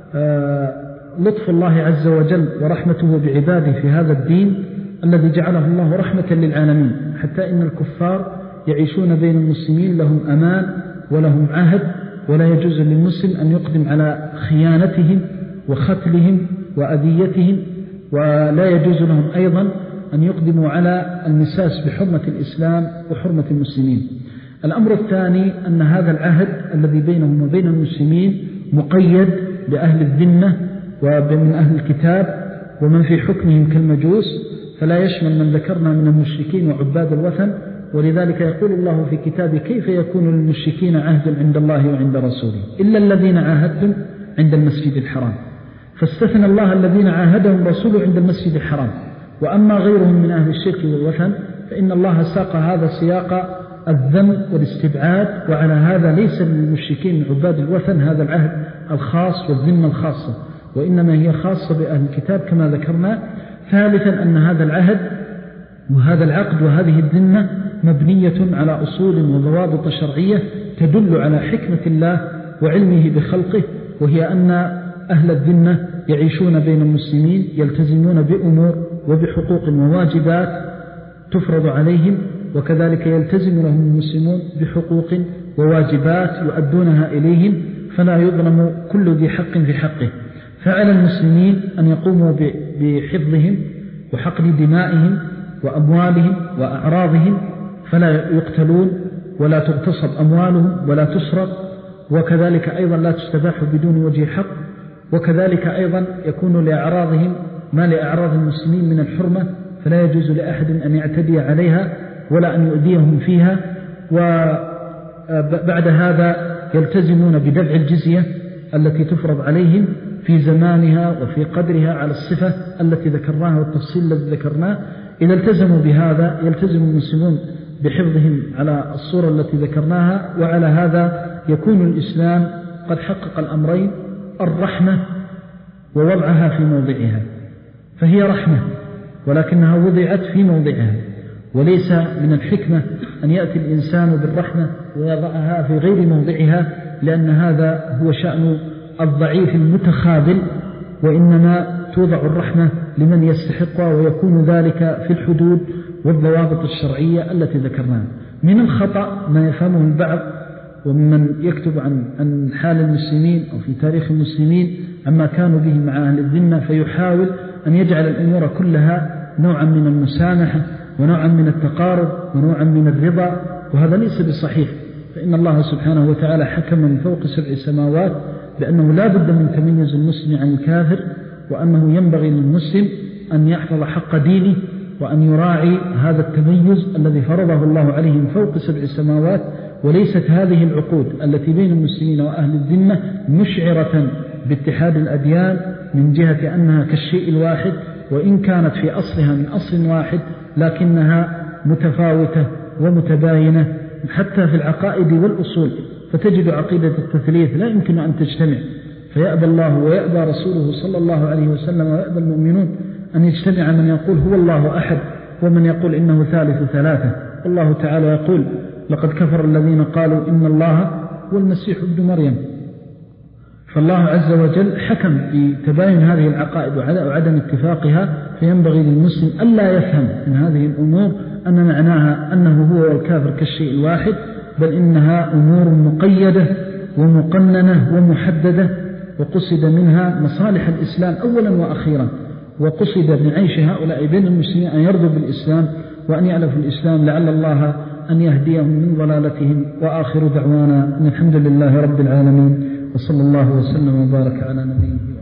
لطف الله عز وجل ورحمته بعباده في هذا الدين الذي جعله الله رحمة للعالمين، حتى إن الكفار يعيشون بين المسلمين لهم أمان ولهم عهد، ولا يجوز للمسلم أن يقدم على خيانتهم وختلهم وأذيتهم، ولا يجوز لهم أيضا أن يقدموا على المساس بحرمة الإسلام وحرمة المسلمين. الأمر الثاني أن هذا العهد الذي بينهم وبين المسلمين مقيد بأهل الذمة ومن أهل الكتاب ومن في حكمهم كالمجوس، فلا يشمل من ذكرنا من المشركين وعباد الوثن. ولذلك يقول الله في كتابه كيف يكون للمشركين عهد عند الله وعند رسوله إلا الذين عاهدتم عند المسجد الحرام، فاستثنى الله الذين عاهدهم رسوله عند المسجد الحرام، وأما غيرهم من أهل الشرك والوثن فإن الله ساق هذا سياق الذم والاستبعاد، وعلى هذا ليس للمشركين من عباد الوثن هذا العهد الخاص والذمة الخاصة، وإنما هي خاصة بأهل الكتاب كما ذكرنا. ثالثا أن هذا العهد وهذا العقد وهذه الذمة مبنية على أصول وضوابط شرعية تدل على حكمة الله وعلمه بخلقه، وهي أن أهل الذمة يعيشون بين المسلمين يلتزمون بأمور وبحقوق وواجبات تفرض عليهم، وكذلك يلتزم لهم المسلمون بحقوق وواجبات يؤدونها إليهم، فلا يظلم كل ذي حق في حقه. فعلى المسلمين أن يقوموا بحفظهم وحقن دمائهم وأموالهم وأعراضهم، فلا يقتلون ولا تغتصب أموالهم ولا تسرق، وكذلك أيضا لا تستباح بدون وجه حق، وكذلك أيضا يكون لأعراضهم ما لأعراض المسلمين من الحرمة، فلا يجوز لأحد أن يعتدي عليها ولا أن يؤذيهم فيها. وبعد هذا يلتزمون بدفع الجزية التي تفرض عليهم في زمانها وفي قدرها على الصفة التي ذكرناها والتفصيل الذي ذكرناه. إذا التزموا بهذا يلتزم المسلمون بحفظهم على الصورة التي ذكرناها، وعلى هذا يكون الإسلام قد حقق الأمرين: الرحمة ووضعها في موضعها، فهي رحمة ولكنها وضعت في موضعها، وليس من الحكمة أن يأتي الإنسان بالرحمة ويضعها في غير موضعها، لأن هذا هو شأن الضعيف المتخاذل، وإنما توضع الرحمة لمن يستحقها، ويكون ذلك في الحدود والضوابط الشرعية التي ذكرناها. من الخطأ ما يفهمه البعض ومن يكتب عن عن حال المسلمين أو في تاريخ المسلمين عما كانوا به مع أهل الذمة، فيحاول أن يجعل الأمور كلها نوعا من المسامحة ونوعا من التقارب ونوعا من الرضا، وهذا ليس بصحيح. فإن الله سبحانه وتعالى حكم من فوق سبع سماوات بأنه لا بد من تميز المسلم عن الكافر، وأنه ينبغي للمسلم أن يحفظ حق دينه وأن يراعي هذا التميز الذي فرضه الله عليه من فوق سبع سماوات. وليست هذه العقود التي بين المسلمين وأهل الذمة مشعرة باتحاد الأديان من جهة أنها كالشيء الواحد، وإن كانت في أصلها من أصل واحد، لكنها متفاوتة ومتباينة حتى في العقائد والأصول، فتجد عقيدة التثليث لا يمكن أن تجتمع، فيأبى الله ويأبى رسوله صلى الله عليه وسلم ويأبى المؤمنون أن يجتمع من يقول هو الله أحد ومن يقول إنه ثالث ثلاثة. الله تعالى يقول لقد كفر الذين قالوا إن الله هو المسيح ابن مريم. فالله عز وجل حكم بتباين هذه العقائد وعدم اتفاقها، فينبغي للمسلم ألا يفهم من هذه الأمور أن معناها أنه هو والكافر كالشيء الواحد، بل إنها أمور مقيدة ومقننة ومحددة، وقصد منها مصالح الإسلام أولا وأخيرا، وقصد بعيش هؤلاء بين المسلمين أن يرضوا بالإسلام وأن يعلفوا الإسلام، لعل الله أن يهديهم من ضلالتهم. وآخر دعوانا أن الحمد لله رب العالمين، وصلى الله وسلم وبارك على نبيه.